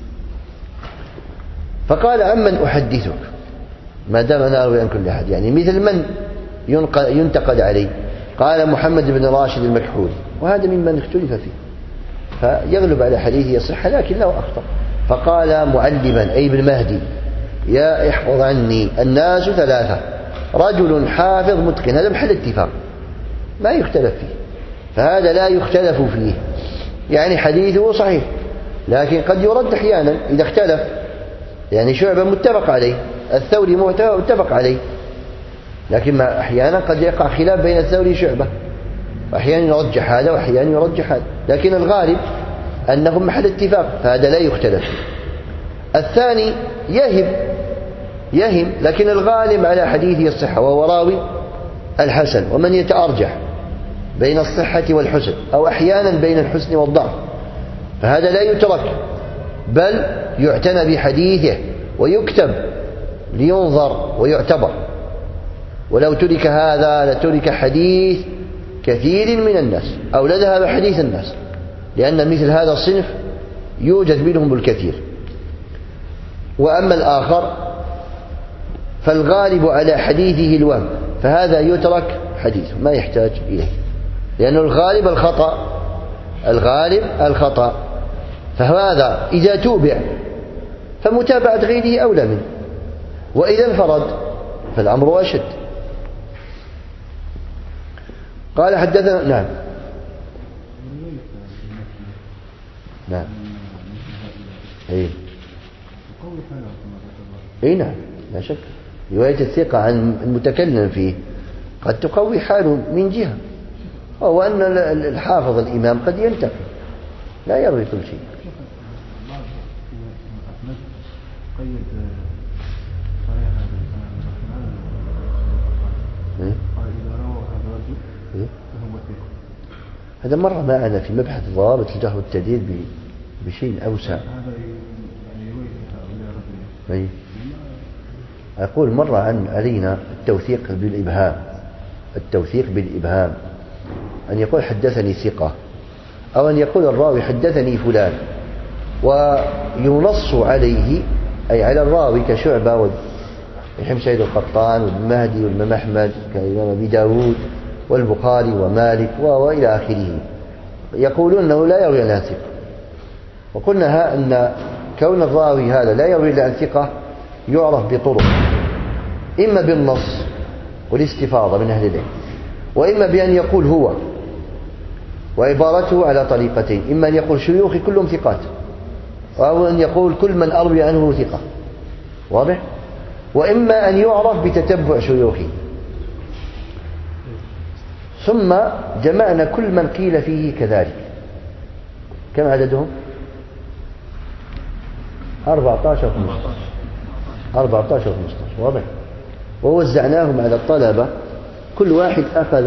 فقال: عمن أحدثك ما دام أنا أروي عن كل أحد، يعني مثل من ينتقد عليه؟ قال: محمد بن راشد المكحولي، وهذا ممن اختلف فيه، فيغلب على حديثه الصحة لكن له أخطأ. فقال معلما أي ابن مهدي: يا احفظ عني، الناس ثلاثة: رجل حافظ متقن، هذا محل اتفاق ما يختلف فيه، فهذا لا يختلف فيه، يعني حديثه صحيح، لكن قد يرد أحيانا إذا اختلف. يعني شعبة متفق عليه، الثوري متفق عليه، لكن أحيانا قد يقع خلاف بين الثوري وشعبة، وأحيانا يرجح هذا وأحيانا يرجح هذا، لكن الغالب أنهم محل اتفاق، فهذا لا يختلف فيه. الثاني يهم لكن الغالب على حديثه الصحة، وهو راوي الحسن، ومن يتأرجح بين الصحة والحسن أو أحيانا بين الحسن والضعف، فهذا لا يترك بل يعتنى بحديثه ويكتب لينظر ويعتبر. ولو ترك هذا لترك حديث كثير من الناس أو لذهب حديث الناس، لأن مثل هذا الصنف يوجد منهم الكثير. وأما الآخر فالغالب على حديثه الوهم، فهذا يترك حديثه ما يحتاج إليه، لأن الغالب الخطأ، فهذا إذا توبع فمتابعة غيره أولى منه، وإذا انفرد فالأمر أشد. قال حدثنا نعم. إيه نعم. لا شك. رواية الثقة عن المتكلم فيه قد تقوي حاله من جهة، وهو أن الحافظ الإمام قد ينتقي لا يروي كل شيء. هذا مرة معنا في مبحث ضوابط الجرح والتعديل بشيء أوسع. أقول مرة علينا التوثيق بالإبهام، أن يقول حدثني ثقة، أو أن يقول الراوي حدثني فلان، وينص عليه أي على الراوي كشعبة ويحيى سيد القطان وابن مهدي والإمام أحمد كالإمام أبي داود والبخاري ومالك وإلى آخره، يقولون أنه لا يروي عن ثقة. وقلنا أن كون الراوي هذا لا يروي إلا عن ثقة يعرف بطرق، إما بالنص والاستفاضة من أهل العلم، وإما بأن يقول هو، وعبارته على طريقتين: إما أن يقول شيوخي كلهم ثقات، أو أن يقول كل من أروي عنه ثقة، واضح؟ وإما أن يعرف بتتبع شيوخه. ثم جمعنا كل من قيل فيه كذلك. كم عددهم؟ 14 و 15. واضح؟ ووزعناهم على الطلبة، كل واحد أخذ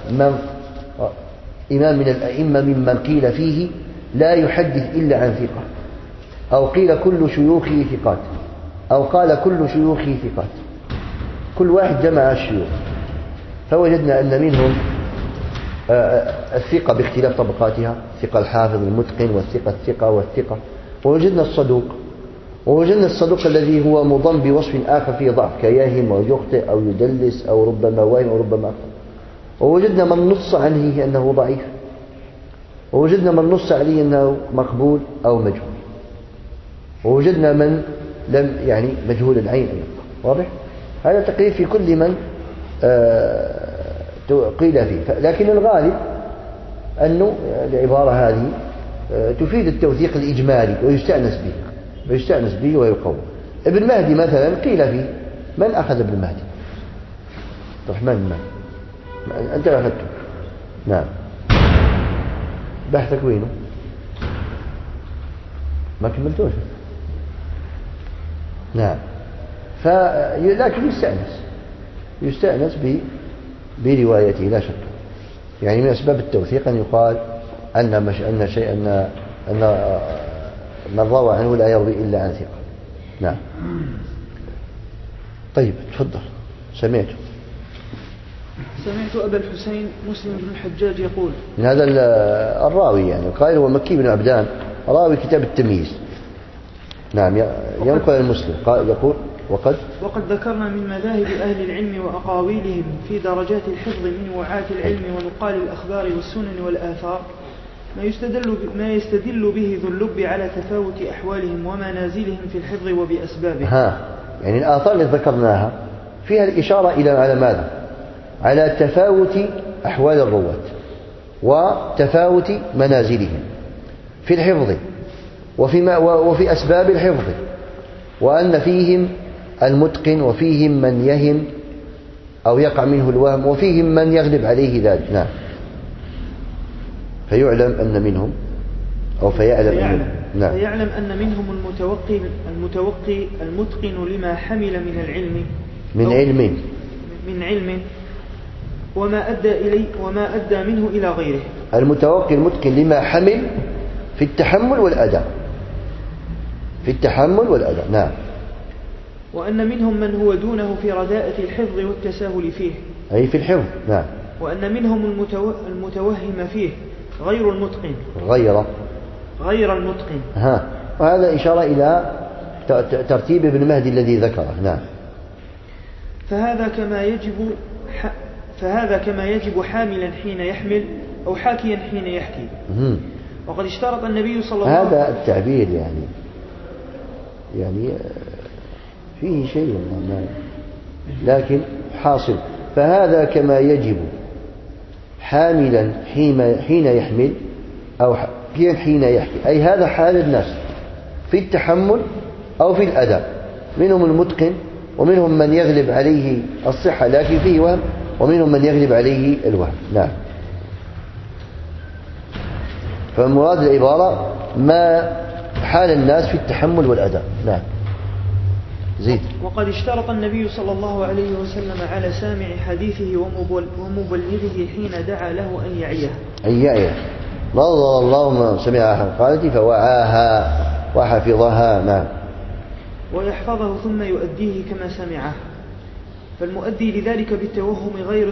إمام من الأئمة ممن قيل فيه لا يحدث إلا عن ثقة، أو قيل كل شيوخه ثقات، أو قال كل شيوخه ثقات. كل واحد جمع الشيوخ، فوجدنا أن منهم الثقة باختلاف طبقاتها، الثقة الحافظ المتقن، والثقة والثقة. ووجدنا الصدوق الذي هو مضم بوصف آخر فيه ضعف، كيهم أو يخطئ أو يدلس أو ربما واهم أو ربما أخطأ. ووجدنا من نص عليه أنه ضعيف، ووجدنا من نص عليه أنه مقبول أو مجهول، ووجدنا من لم يعني مجهول العين أيضا. واضح؟ هذا تقريب في كل من قيل فيه. لكن الغالب أنه العبارة هذه تفيد التوثيق الإجمالي ويستأنس به ويقوم. ابن مهدي مثلا قيل فيه. من أخذ ابن مهدي؟ الرحمن بن مهدي، أنت أخذته. نعم. بحثك وينه؟ ما كملتوش. نعم. لكن يستأنس بروايته لا شك. يعني من أسباب التوثيق أن يقال أن من روى عنه لا يروي إلا عن ثقة. نعم. طيب تفضل. سمعت أبا الحسين مسلم بن الحجاج يقول، من هذا الراوي يعني القائل هو مكي بن عبدان، راوي كتاب التمييز. نعم. ينقل المسلم يقول: وقد ذكرنا من مذاهب أهل العلم وأقاويلهم في درجات الحفظ من وعاة العلم ونقال الأخبار والسنن والآثار ما يستدل به ذو اللب على تفاوت أحوالهم ومنازلهم في الحفظ وبأسبابه. يعني الآثار اللي ذكرناها فيها الإشارة على ماذا؟ على تفاوت أحوال الرواة وتفاوت منازلهم في الحفظ وفي أسباب الحفظ، وأن فيهم المتقن وفيهم من يهم أو يقع منه الوهم وفيهم من يغلب عليه ذلك. نعم. فيعلم أن منهم أو فيعلم نعم. فيعلم أن منهم المتوقي المتقن لما حمل من العلم من علم وما أدى منه إلى غيره. المتوقي المتقن لما حمل في التحمل والأداء. نعم. وأن منهم من هو دونه في رداءة الحفظ والتساهل فيه، أي في الحفظ. نعم. وأن منهم المتوهم فيه غير المتقن. وهذا إشارة إلى ترتيب ابن مهدي الذي ذكره. نعم. فهذا كما يجب حاملا حين يحمل أو حاكيا حين يحكي. وقد اشترط النبي صلى الله عليه وسلم هذا التعبير يعني فيه شيء لكن حاصل. فهذا كما يجب حاملا حين يحمل أو حين يحكي، أي هذا حال الناس في التحمل أو في الأداء. منهم المتقن ومنهم من يغلب عليه الصحة لكن فيه وهم، ومنهم من يغلب عليه الوهم. نعم. فمراد العبارة ما حال الناس في التحمل والأداء. نعم. زيد. وقد اشترط النبي صلى الله عليه وسلم على سامع حديثه ومبلغه حين دعا له أن يعيه. أن يعيه. نظر اللهم سمعها قالت فوعاها وحفظها. نعم. ويحفظه ثم يؤديه كما سمعه. فالمؤدي لذلك بالتوهم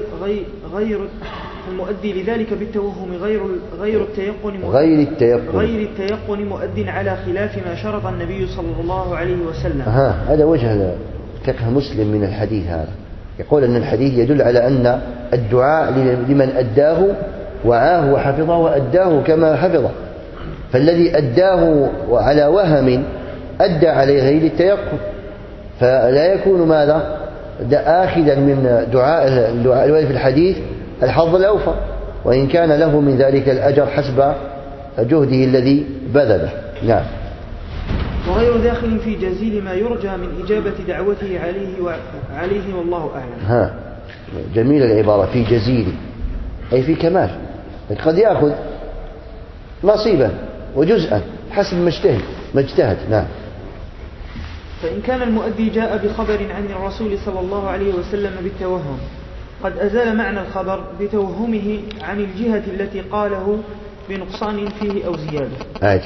غير التيقن مؤد على خلاف ما شرط النبي صلى الله عليه وسلم. هذا وجه فقه مسلم من الحديث هذا. يقول أن الحديث يدل على أن الدعاء لمن أداه وعاه وحفظه وأداه كما حفظه، فالذي أداه على وهم أدى عليه غير التيقن، فلا يكون ماذا آخذا من دعاء الوالد في الحديث الحظ الأوفر، وإن كان له من ذلك الأجر حسب جهده الذي بذله. نعم. وغير داخل في جزيل ما يرجى من إجابة دعوته عليه والله أعلم. جميل العبارة في جزيل، أي في كمال، قد يأخذ نصيبا وجزءا حسب ما اجتهد. نعم. فإن كان المؤدي جاء بخبر عن الرسول صلى الله عليه وسلم بالتوهم قد أزال معنى الخبر بتوهمه عن الجهة التي قاله بنقصان فيه أو زيادة.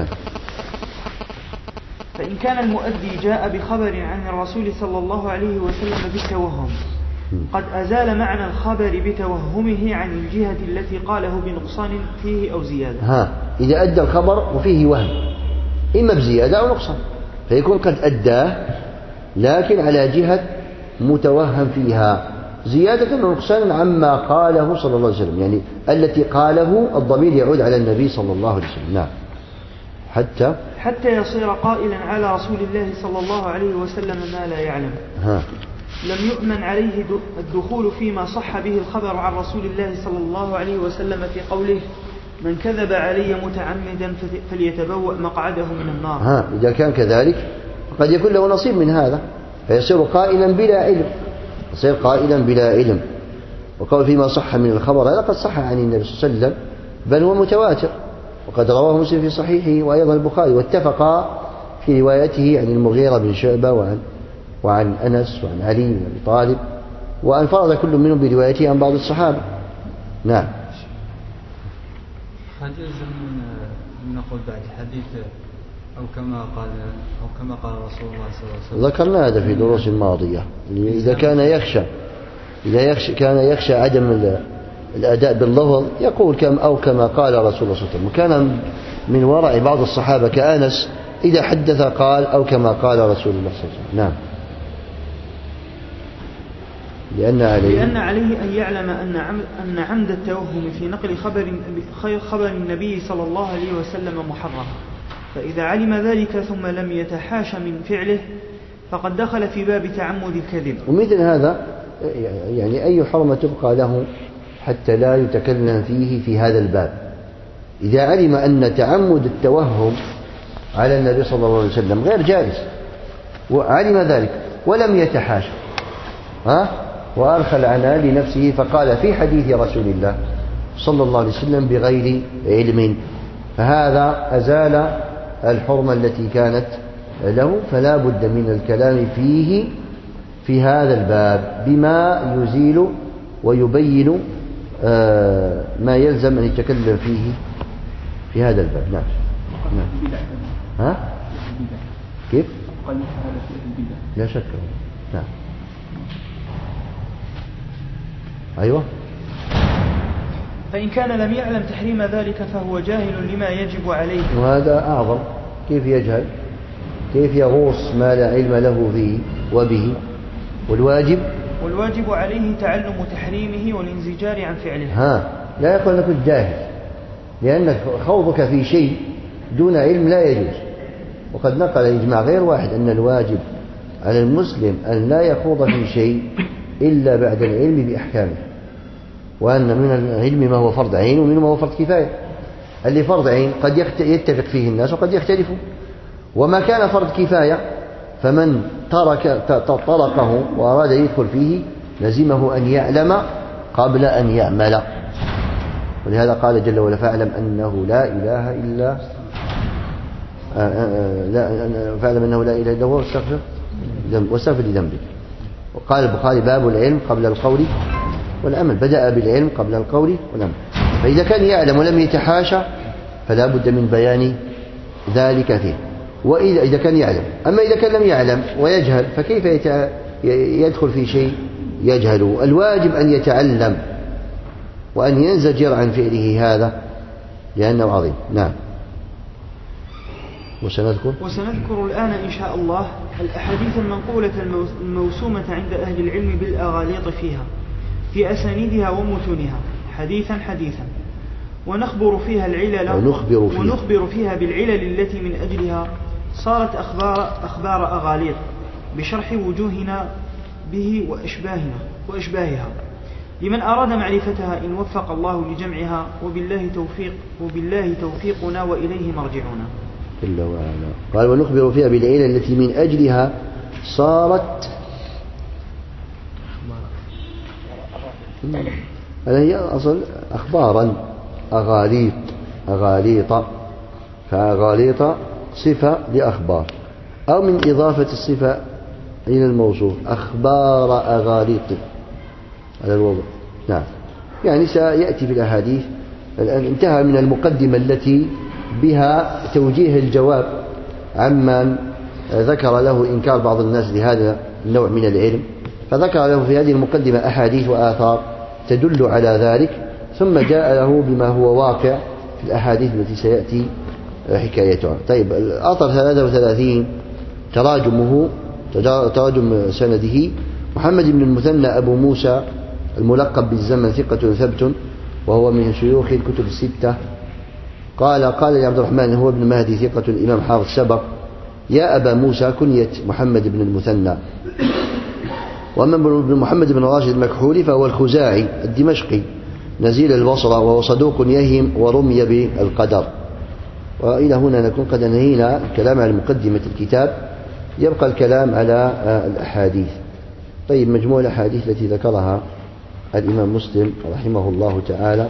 فإن كان المؤدي جاء بخبر عن الرسول صلى الله عليه وسلم بالتوهم قد أزال معنى الخبر بتوهمه عن الجهة التي قاله بنقصان فيه أو زيادة. إذا أدى الخبر وفيه وهم إما بزيادة أو نقصان، فيكون قد أداه لكن على جهة متوهم فيها زيادة ونقصان عما قاله صلى الله عليه وسلم، يعني التي قاله الضمير يعود على النبي صلى الله عليه وسلم. نعم. حتى يصير قائلا على رسول الله صلى الله عليه وسلم ما لا يعلم. لم يؤمن عليه الدخول فيما صح به الخبر عن رسول الله صلى الله عليه وسلم في قوله من كذب علي متعمدا فليتبوأ مقعده من النار. إذا كان كذلك قد يكون له نصيب من هذا فيصير قائلا بلا علم. وقال فيما صح من الخبر هذا قد صح عن النبي صلى الله عليه وسلم بل هو متواتر، وقد رواه مسلم في صحيحه وأيضا البخاري، واتفقا في روايته عن المغيرة بن شعبة وعن أنس وعن علي بن أبي طالب، وأن فرض كل منهم بروايته عن بعض الصحابة. نعم. هل يلزم أن نقول بعد حديث أو كما قال رسول الله صلى الله عليه وسلم؟ ذكرنا هذا في دروس ماضية. إذا كان يخشى عدم الأداء باللفظ يقول كما قال رسول الله صلى الله عليه وسلم. وكان من وراء بعض الصحابة كأنس إذا حدث قال أو كما قال رسول الله صلى الله عليه وسلم. نعم. لأن عليه أن يعلم أن عمد التوهم في نقل خبر النبي صلى الله عليه وسلم محرم، فإذا علم ذلك ثم لم يتحاش من فعله فقد دخل في باب تعمد الكذب. ومثل هذا يعني أي حرمة تبقى له حتى لا يتكلم فيه في هذا الباب. إذا علم أن تعمد التوهم على النبي صلى الله عليه وسلم غير جائز وعلم ذلك ولم يتحاش وأرخى العناء لنفسه فقال في حديث رسول الله صلى الله عليه وسلم بغير علم، فهذا أزال الحرمة التي كانت له، فلا بد من الكلام فيه في هذا الباب بما يزيل ويبين ما يلزم أن يتكلم فيه في هذا الباب. نعم. كيف؟ لا شك. نعم. أيوة. فإن كان لم يعلم تحريم ذلك فهو جاهل لما يجب عليه، وهذا أعظم. كيف يجهل؟ كيف يغوص ما لا علم له فيه وبه؟ والواجب عليه تعلم تحريمه والانزجار عن فعله. لا يقول أنك جاهل، لأنك خوضك في شيء دون علم لا يجوز. وقد نقل إجماع غير واحد أن الواجب على المسلم أن لا يخوض في شيء إلا بعد العلم بأحكامه، وأن من العلم ما هو فرض عين ومنه ما هو فرض كفاية. اللي فرض عين قد يتفق فيه الناس وقد يختلفوا، وما كان فرض كفاية فمن طرقه وأراد يدخل فيه لزمه أن يعلم قبل أن يعمل. ولهذا قال جل وعلا فاعلم أنه لا إله إلا فاعلم أنه لا إله إلا هو واستغفر لذنبك. وقال البخاري باب العلم قبل القول والعمل، بدأ بالعلم قبل القول والعمل. فإذا كان يعلم ولم يتحاشى فلا بد من بيان ذلك فيه. وإذا كان يعلم، أما إذا كان لم يعلم ويجهل فكيف يدخل في شيء يجهل؟ الواجب أن يتعلم وأن ينزجر عن فعله هذا لأنه عظيم. نعم. وسنذكر الآن إن شاء الله الأحاديث المنقولة الموسومة عند أهل العلم بالأغاليط فيها في أسانيدها ومتونها حديثا حديثا، ونخبر فيها بالعلل التي من أجلها صارت أخبار أغاليط بشرح وجوهنا به وأشباهها لمن أراد معرفتها إن وفق الله لجمعها، وبالله توفيقنا وإليه مرجعنا. جل وعلا قال ونخبر فيها بالعلل التي من أجلها صارت هي أصل أخبارا أغاليط فأغاليط صفة لأخبار أو من إضافة الصفة إلى الموصوف أخبار أغاليط على الوضع. نعم. يعني سيأتي في الأحاديث. الآن انتهى من المقدمة التي بها توجيه الجواب عمن ذكر له إنكار بعض الناس لهذا النوع من العلم، فذكر له في هذه المقدمة أحاديث وآثار تدل على ذلك، ثم جاء له بما هو واقع في الأحاديث التي سيأتي حكايتها. طيب الأثر 33 تراجم سنده محمد بن المثنى أبو موسى الملقب بالزمن ثقة ثبت وهو من شيوخ الكتب الستة. قال لعبد الرحمن هو ابن مهدي ثقة الإمام حافظ سبق يا أبا موسى كنية محمد بن المثنى. وأما ابن محمد بن راشد المكحولي فهو الخزاعي الدمشقي نزيل البصرة وهو صدوق يهم ورمي بالقدر. وإلى هنا نكون قد أنهينا الكلام على مقدمة الكتاب، يبقى الكلام على الأحاديث. طيب مجموع الأحاديث التي ذكرها الإمام مسلم رحمه الله تعالى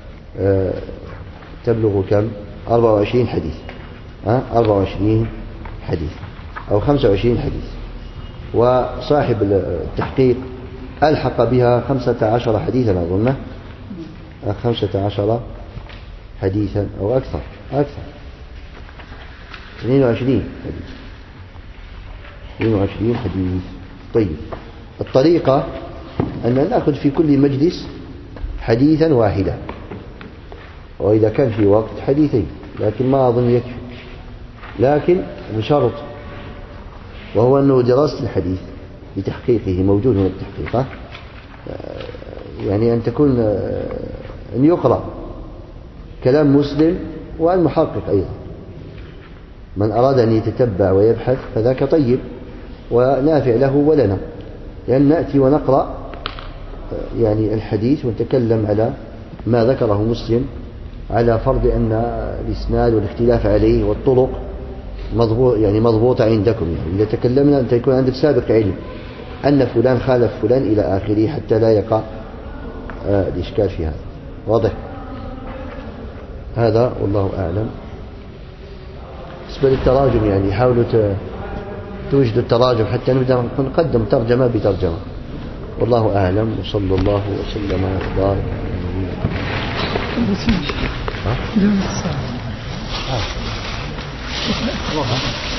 تبلغ كم؟ 24 حديث 24 حديث أو 25 حديث. وصاحب التحقيق ألحق بها 15 حديثا أظنه 15 حديثا أو أكثر 22 حديث. طيب الطريقة أن نأخذ في كل مجلس حديثا واحدا، وإذا كان في وقت حديثين، لكن ما أظن يكفي، لكن بشرط وهو أنه دراسة الحديث بتحقيقه موجود من التحقيق، يعني أن تكون أن يقرأ كلام مسلم وأن محقق أيضا. من أراد أن يتتبع ويبحث فذاك طيب ونافع له ولنا، لأن نأتي ونقرأ يعني الحديث ونتكلم على ما ذكره مسلم على فرض أن الإسناد والاختلاف عليه والطرق مضبوطة عندكم. يعني إذا تكلمنا أنت يكون عندك سابق علم أن فلان خالف فلان إلى آخره حتى لا يقع الإشكال في هذا. واضح؟ هذا والله أعلم. بالنسبة للتراجم يعني حاولوا توجدوا التراجم حتى نبدأ نقدم ترجمة بترجمة. والله أعلم. وصلى الله وسلم وبارك على نبينا محمد.